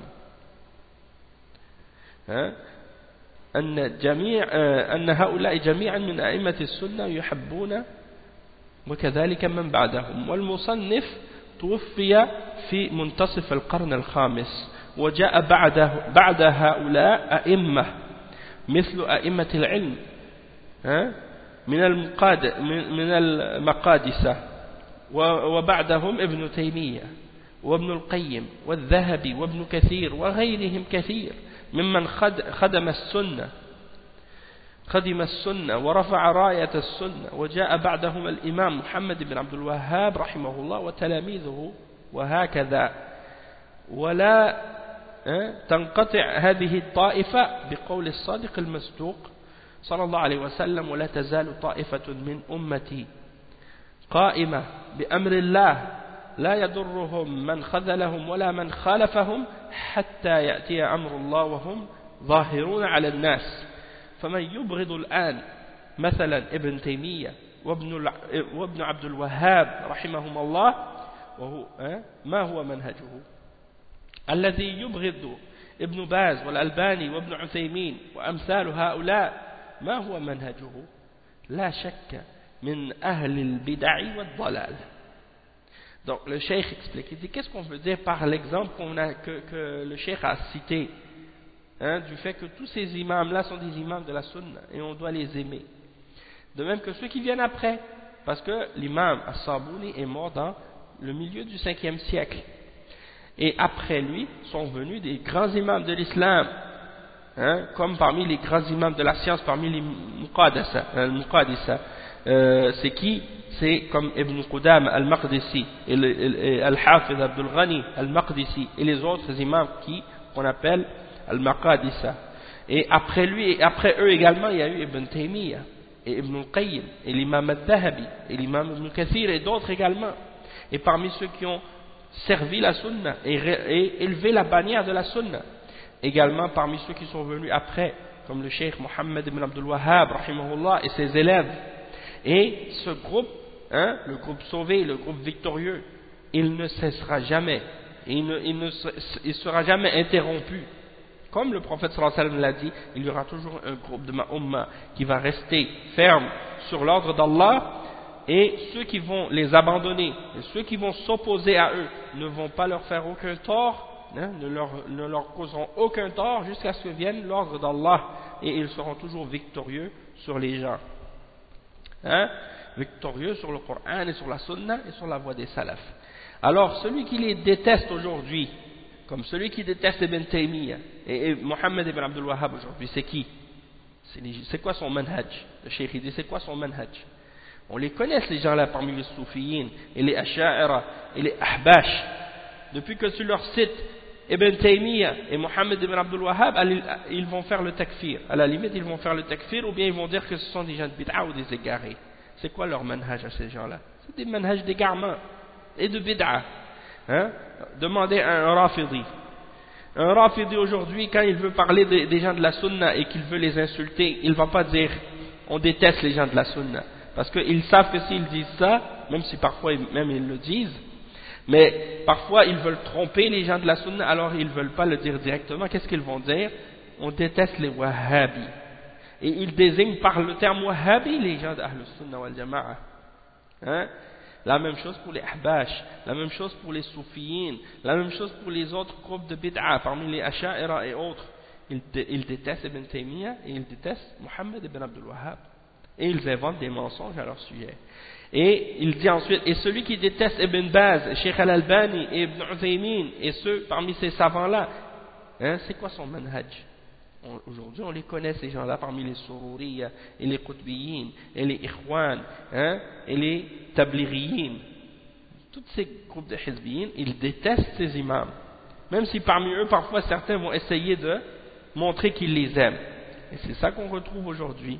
أن هؤلاء جميعا من أئمة السنة يحبون وكذلك من بعدهم. والمصنف توفي في منتصف القرن الخامس، وجاء بعد هؤلاء أئمة مثل أئمة العلم من المقادسة وبعدهم ابن تيمية وابن القيم والذهبي وابن كثير وغيرهم كثير ممن خدم السنة ورفع راية السنة. وجاء بعدهم الإمام محمد بن عبد الوهاب رحمه الله وتلاميذه وهكذا. ولا تنقطع هذه الطائفة بقول الصادق المصدوق صلى الله عليه وسلم: ولا تزال طائفة من أمتي قائمة بأمر الله لا يضرهم من خذلهم ولا من خالفهم حتى يأتي أمر الله وهم ظاهرون على الناس. فمن يبغض الآن مثلا ابن تيمية وابن عبد الوهاب رحمهم الله وهو ما هو منهجه؟ الذي يبغض ابن باز والألباني وابن عثيمين وأمثال هؤلاء ما هو منهجه؟ لا شك من أهل البدع والضلال. Donc le cheikh explique, il dit qu'est-ce qu'on veut dire par l'exemple que le cheikh a cité, du fait que tous ces imams-là sont des imams de la sunna et on doit les aimer. De même que ceux qui viennent après, parce que l'imam As-Sabouni est mort dans le milieu du 5e siècle. Et après lui sont venus des grands imams de l'islam, comme parmi les grands imams de la science, parmi les Muqaddisa. C'est qui? C'est comme Ibn Qudam al-Maqdisi et Al-Hafiz Abdul Ghani al-Maqdisi et les autres imams qu'on appelle al-Maqadisa. Et après lui et après eux également, il y a eu Ibn Taymiyyah et Ibn al-Qayyim et l'imam al-Dhahabi et l'imam Ibn Kathir et d'autres également. Et parmi ceux qui ont servi la sunna et élevé la bannière de la sunna, également parmi ceux qui sont venus après, comme le cheikh Mohammed ibn Abdul Wahhab rahimahullah et ses élèves. Et ce groupe, le groupe sauvé, le groupe victorieux, il ne cessera jamais, il sera jamais interrompu. Comme le prophète sallallahu alayhi wa sallam l'a dit, il y aura toujours un groupe de ma umma qui va rester ferme sur l'ordre d'Allah, et ceux qui vont les abandonner, et ceux qui vont s'opposer à eux, ne vont pas leur faire aucun tort, ne leur causeront aucun tort jusqu'à ce que vienne l'ordre d'Allah, et ils seront toujours victorieux sur les gens. Victorieux sur le Coran et sur la Sunna et sur la voie des salafs. Alors celui qui les déteste aujourd'hui, comme celui qui déteste Ibn Taymiyyah et Mohammed ibn Abdul Wahhab aujourd'hui, c'est qui? C'est quoi son manhaj? Le cheikh dit c'est quoi son manhaj? On les connaît ces gens là parmi les soufiyin et les asha'ira et les ahbash. Depuis que tu leur cites Ibn Taymiyyah et Mohammed ibn Abdul Wahhab, ils vont faire le takfir. À la limite, ils vont faire le takfir ou bien ils vont dire que ce sont des gens de bid'a ou des égarés. C'est quoi leur manhaj à ces gens-là? C'est des manhaj d'égarement et de bid'a. Demandez à un rafidi. Un rafidi aujourd'hui, quand il veut parler des gens de la sunna et qu'il veut les insulter, il ne va pas dire on déteste les gens de la sunna. Parce qu'ils savent que s'ils disent ça, même si parfois même ils le disent, mais parfois ils veulent tromper les gens de la sunna, alors ils ne veulent pas le dire directement. Qu'est-ce qu'ils vont dire? On déteste les wahhabis. Et ils désignent par le terme wahhabi les gens d'Ahl Sunnah wal Jama'a. La même chose pour les ahbash, la même chose pour les soufiyin, la même chose pour les autres groupes de bid'a, parmi les asha'ira et autres. Ils détestent Ibn Taymiyyah et ils détestent Mohammed ibn Abdul Wahhab. Et ils inventent des mensonges à leur sujet. Et il dit ensuite, et celui qui déteste Ibn Baz, Sheikh Al-Albani et Ibn Uthaymin, et ceux parmi ces savants-là, c'est quoi son manhaj? Aujourd'hui on les connaît ces gens-là parmi les Sururiya et les Qutbiyin et les Ikhwan et les Tabliriyin. Tous ces groupes de Hizbiyin, ils détestent ces imams. Même si parmi eux parfois certains vont essayer de montrer qu'ils les aiment. Et c'est ça qu'on retrouve aujourd'hui.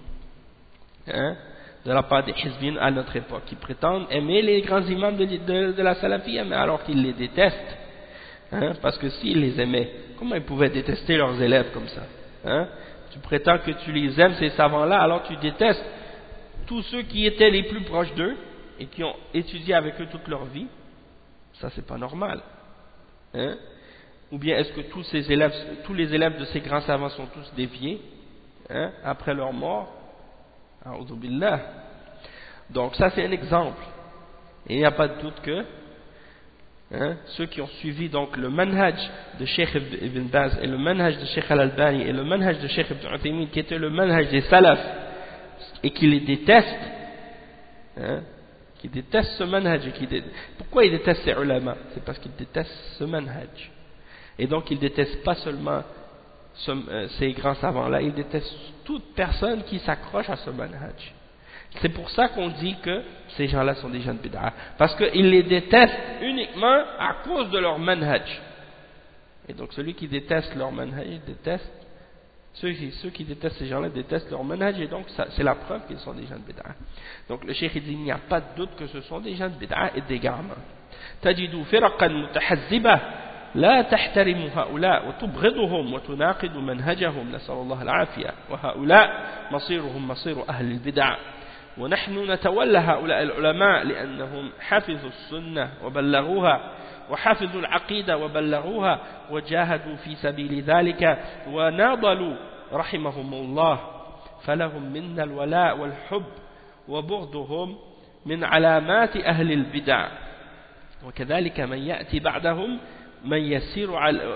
De la part des Hizbiyin à notre époque, qui prétendent aimer les grands imams de la Salafiyya, mais alors qu'ils les détestent, parce que s'ils les aimaient, comment ils pouvaient détester leurs élèves comme ça? Tu prétends que tu les aimes, ces savants-là, alors tu détestes tous ceux qui étaient les plus proches d'eux et qui ont étudié avec eux toute leur vie. Ça, c'est pas normal. Ou bien est-ce que tous les élèves de ces grands savants sont tous déviés après leur mort? A'udhu billah. Donc ça c'est un exemple. Et il n'y a pas de doute que hein, ceux qui ont suivi donc le manhaj de Cheikh Ibn Baz et le manhaj de Cheikh Al-Albani et le manhaj de Cheikh Ibn Uthaymin, qui était le manhaj des salaf, et qui les détestent, hein, qui détestent ce manhaj, pourquoi ils détestent ces ulama? C'est parce qu'ils détestent ce manhaj. Et donc ils détestent pas seulement ces grands savants-là, ils détestent toute personne qui s'accroche à ce manhaj. C'est pour ça qu'on dit que ces gens-là sont des gens de bid'a, parce qu'ils les détestent uniquement à cause de leur manhaj. Et donc celui qui déteste leur manhaj, déteste ceux qui détestent ces gens-là détestent leur manhaj, et donc c'est la preuve qu'ils sont des gens de bid'a. Donc le cheikh dit, il n'y a pas de doute que ce sont des gens de bid'a et d'égarement. تجد فرقا متحزبة لا تحترم هؤلاء وتبغضهم وتناقض منهجهم نسأل الله العافية وهؤلاء مصيرهم مصير أهل البدع ونحن نتولى هؤلاء العلماء لأنهم حفظوا السنة وبلغوها وحفظوا العقيدة وبلغوها وجاهدوا في سبيل ذلك وناضلوا رحمهم الله فلهم منا الولاء والحب وبغضهم من علامات أهل البدع وكذلك من يأتي بعدهم من يسير على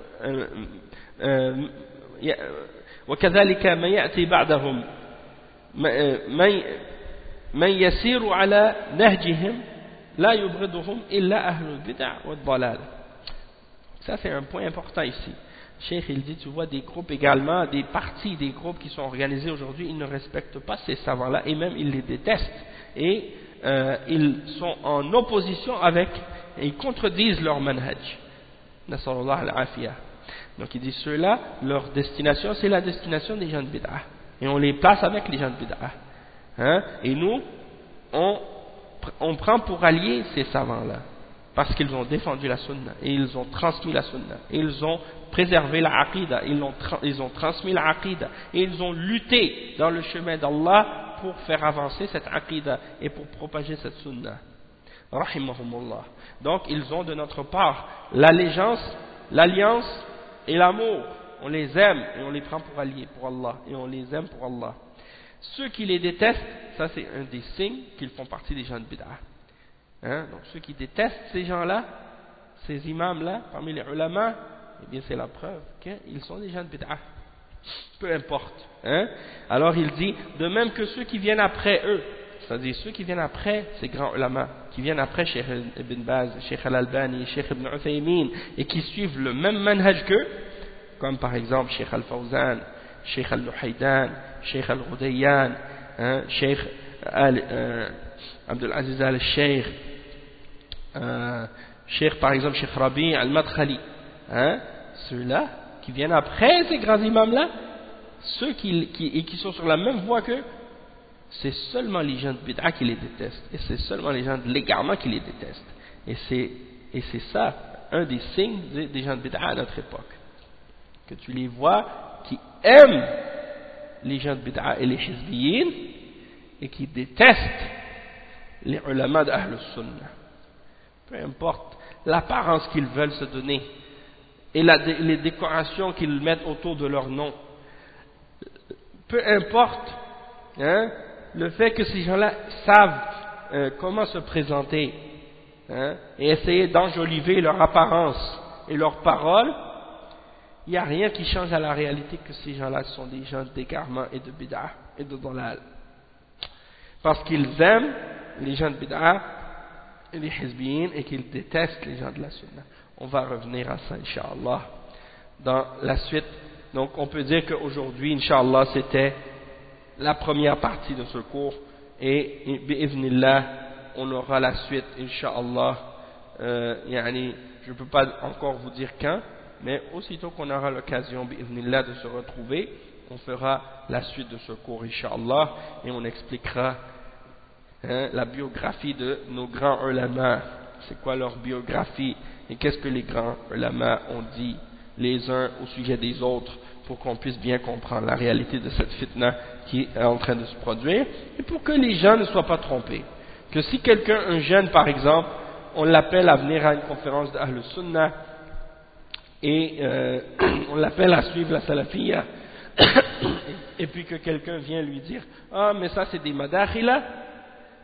وكذلك من يأتي بعدهم من يسير على نهجهم لا يبغضهم إلا أهل البدع والضلال. Ça c'est un point important ici. Cheikh il dit, tu vois des groupes également, des partis, des groupes qui sont organisés aujourd'hui, ils ne respectent pas ces savants-là et même ils les détestent et ils sont en opposition avec et ils contredisent leur manhaj. Nasallallahu al-afiyah. Donc il dit ceux-là, leur destination c'est la destination des gens de bid'a et on les place avec les gens de bid'a, hein? Et nous on prend pour alliés ces savants-là parce qu'ils ont défendu la sunna et ils ont transmis la sunna et ils ont préservé la aqidah, ils ont transmis la aqidah et ils ont lutté dans le chemin d'Allah pour faire avancer cette aqidah et pour propager cette sunna. Rahimahumullah. Donc ils ont de notre part l'allégeance, l'alliance et l'amour. On les aime et on les prend pour alliés pour Allah et on les aime pour Allah. Ceux qui les détestent, ça c'est un des signes qu'ils font partie des gens de bid'a. Hein? Donc ceux qui détestent ces gens-là, ces imams-là, parmi les ulama, eh bien c'est la preuve qu'ils sont des gens de bid'a. Peu importe. Hein? Alors il dit, de même que ceux qui viennent après eux, c'est-à-dire ceux qui viennent après ces grands ulama, qui viennent après Cheikh Ibn Baz, Cheikh Al-Albani, Cheikh Ibn Uthaymin, et qui suivent le même manhaj qu'eux, comme par exemple Cheikh Al-Fawzan, Cheikh Al-Luhaydan, Cheikh Al-Ghudayyan, hein, Cheikh Abdul Aziz Al-Sheikh, Cheikh par exemple Cheikh Rabi Al-Madkhali, hein, ceux-là qui viennent après ces grands imams-là, ceux qui sont sur la même voie qu'eux, c'est seulement les gens de bid'a qui les détestent, et c'est seulement les gens de l'égarement qui les détestent. Et c'est ça, un des signes des gens de bid'a à notre époque. Que tu les vois qui aiment les gens de bid'a et les hizbiyin, et qui détestent les ulama d'Ahl Sunnah. Peu importe l'apparence qu'ils veulent se donner, et les décorations qu'ils mettent autour de leur nom. Peu importe, hein, le fait que ces gens-là savent comment se présenter, hein, et essayer d'enjoliver leur apparence et leurs paroles, il n'y a rien qui change à la réalité que ces gens-là sont des gens d'égarement et de bid'a et de dalal. Parce qu'ils aiment les gens de bid'a et les hizbiyin et qu'ils détestent les gens de la sunna. On va revenir à ça, Inch'Allah, dans la suite. Donc on peut dire qu'aujourd'hui, Inch'Allah, c'était la première partie de ce cours, et bi'idhnillah, on aura la suite, Inch'Allah. Je ne peux pas encore vous dire quand, mais aussitôt qu'on aura l'occasion, bi'idhnillah, de se retrouver, on fera la suite de ce cours, Inch'Allah, et on expliquera la biographie de nos grands ulama. C'est quoi leur biographie et qu'est-ce que les grands ulama ont dit les uns au sujet des autres, pour qu'on puisse bien comprendre la réalité de cette fitna qui est en train de se produire, et pour que les gens ne soient pas trompés. Que si quelqu'un, un jeune par exemple, on l'appelle à venir à une conférence d'Ahl Sunnah et on l'appelle à suivre la salafiyya et puis que quelqu'un vient lui dire « Ah mais ça c'est des madakhila »,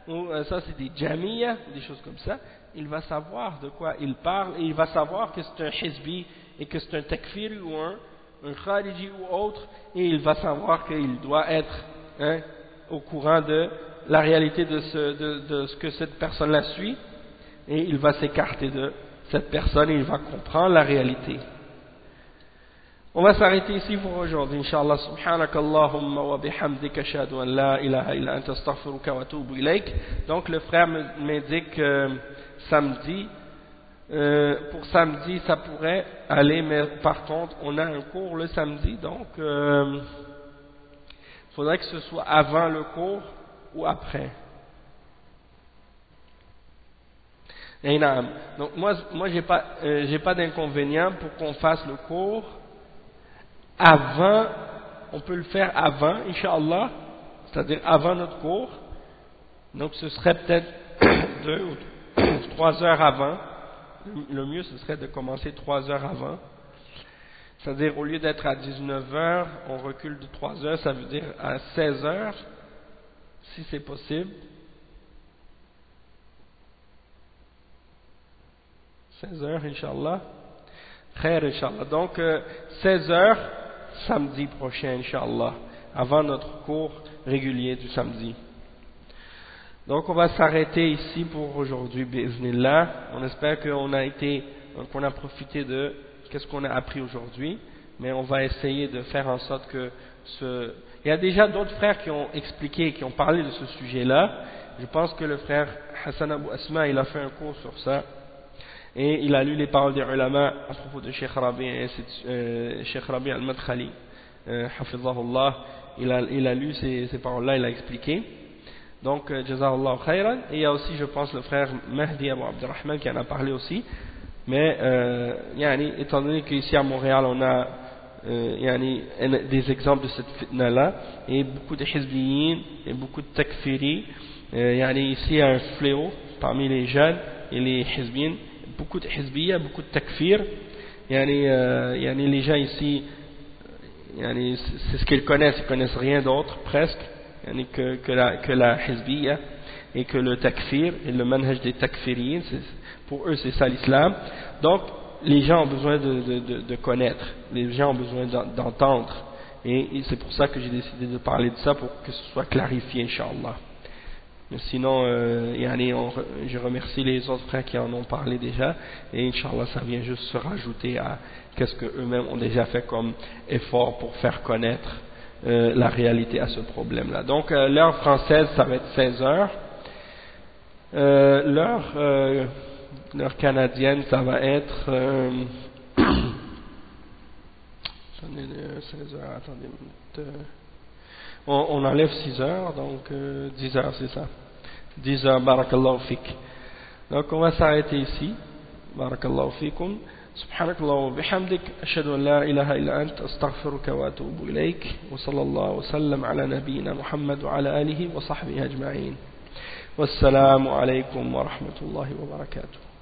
ou ça c'est des jamiyya, des choses comme ça, il va savoir de quoi il parle et il va savoir que c'est un hizbi et que c'est un takfiri ou un khariji ou autre, et il va savoir qu'il doit être au courant de la réalité de ce que cette personne-là suit, et il va s'écarter de cette personne et il va comprendre la réalité. On va s'arrêter ici pour aujourd'hui, Inch'Allah. Subhanakallahumma wa bihamdika ashhadu an la ilaha illa anta astaghfiruka wa atubu ilayk. Donc le frère m'indique samedi, pour samedi ça pourrait aller, mais par contre on a un cours le samedi, donc il faudrait que ce soit avant le cours ou après. Et donc moi j'ai pas d'inconvénient pour qu'on fasse le cours avant, on peut le faire avant, Inch'Allah, c'est-à-dire avant notre cours. Donc ce serait peut-être 2 ou 3 heures avant. Le mieux ce serait de commencer 3 heures avant. C'est-à-dire au lieu d'être à 19 heures, on recule de 3 heures, ça veut dire à 16 heures, si c'est possible. 16 heures, Inch'Allah. Khair, Inch'Allah. Donc 16 heures, samedi prochain, Inch'Allah, avant notre cours régulier du samedi. Donc on va s'arrêter ici pour aujourd'hui, bi'idhnillah. On espère qu'on a profité de qu'est-ce qu'on a appris aujourd'hui, mais on va essayer de faire en sorte que il y a déjà d'autres frères qui ont expliqué, qui ont parlé de ce sujet-là. Je pense que le frère Hassan Abou Asma, il a fait un cours sur ça. Et il a lu les paroles des ulama à propos de Cheikh Rabi al-Madkhali, hafizahullah. Il a lu ces paroles-là, il a expliqué. Donc, Jazahullah khayran. Et il y a aussi, je pense, le frère Mahdi Abou Abdurrahman qui en a parlé aussi. Mais, étant donné qu'ici à Montréal, on a des exemples de cette fitna-là, et beaucoup de hizbiyin, et beaucoup de takfiri, ici il y a un fléau parmi les jeunes et les hizbiyin. Beaucoup de hizbiyya, beaucoup de takfir. Les gens ici, c'est ce qu'ils connaissent, ils connaissent rien d'autre presque que la hizbiyya et que le takfir et le manhaj des takfiriyin. Pour eux c'est ça l'islam. Donc les gens ont besoin de connaître, les gens ont besoin d'entendre, et c'est pour ça que j'ai décidé de parler de ça, pour que ce soit clarifié, Inch'Allah. Mais sinon, je remercie les autres frères qui en ont parlé déjà, et Inch'Allah ça vient juste se rajouter à qu'est-ce qu'eux-mêmes ont déjà fait comme effort pour faire connaître la réalité à ce problème-là. Donc l'heure française ça va être 16 heures, l'heure canadienne ça va être 16 heures, attendez une minute. On enlève 6 heures, donc 10 heures, c'est ça. 10 heures, barakallahu fik. Donc on va s'arrêter ici. Barakallahu fikum. Subhanakallah wa bihamdik. Ashhadu an la ilaha illa ant. Astaghfiruka wa atubu ilayk. Wa sallallahu wa sallam ala nabiyyina Muhammad wa ala alihi wa sahbihi ajma'in. Wassalamu alaykum wa rahmatullahi wa barakatuh.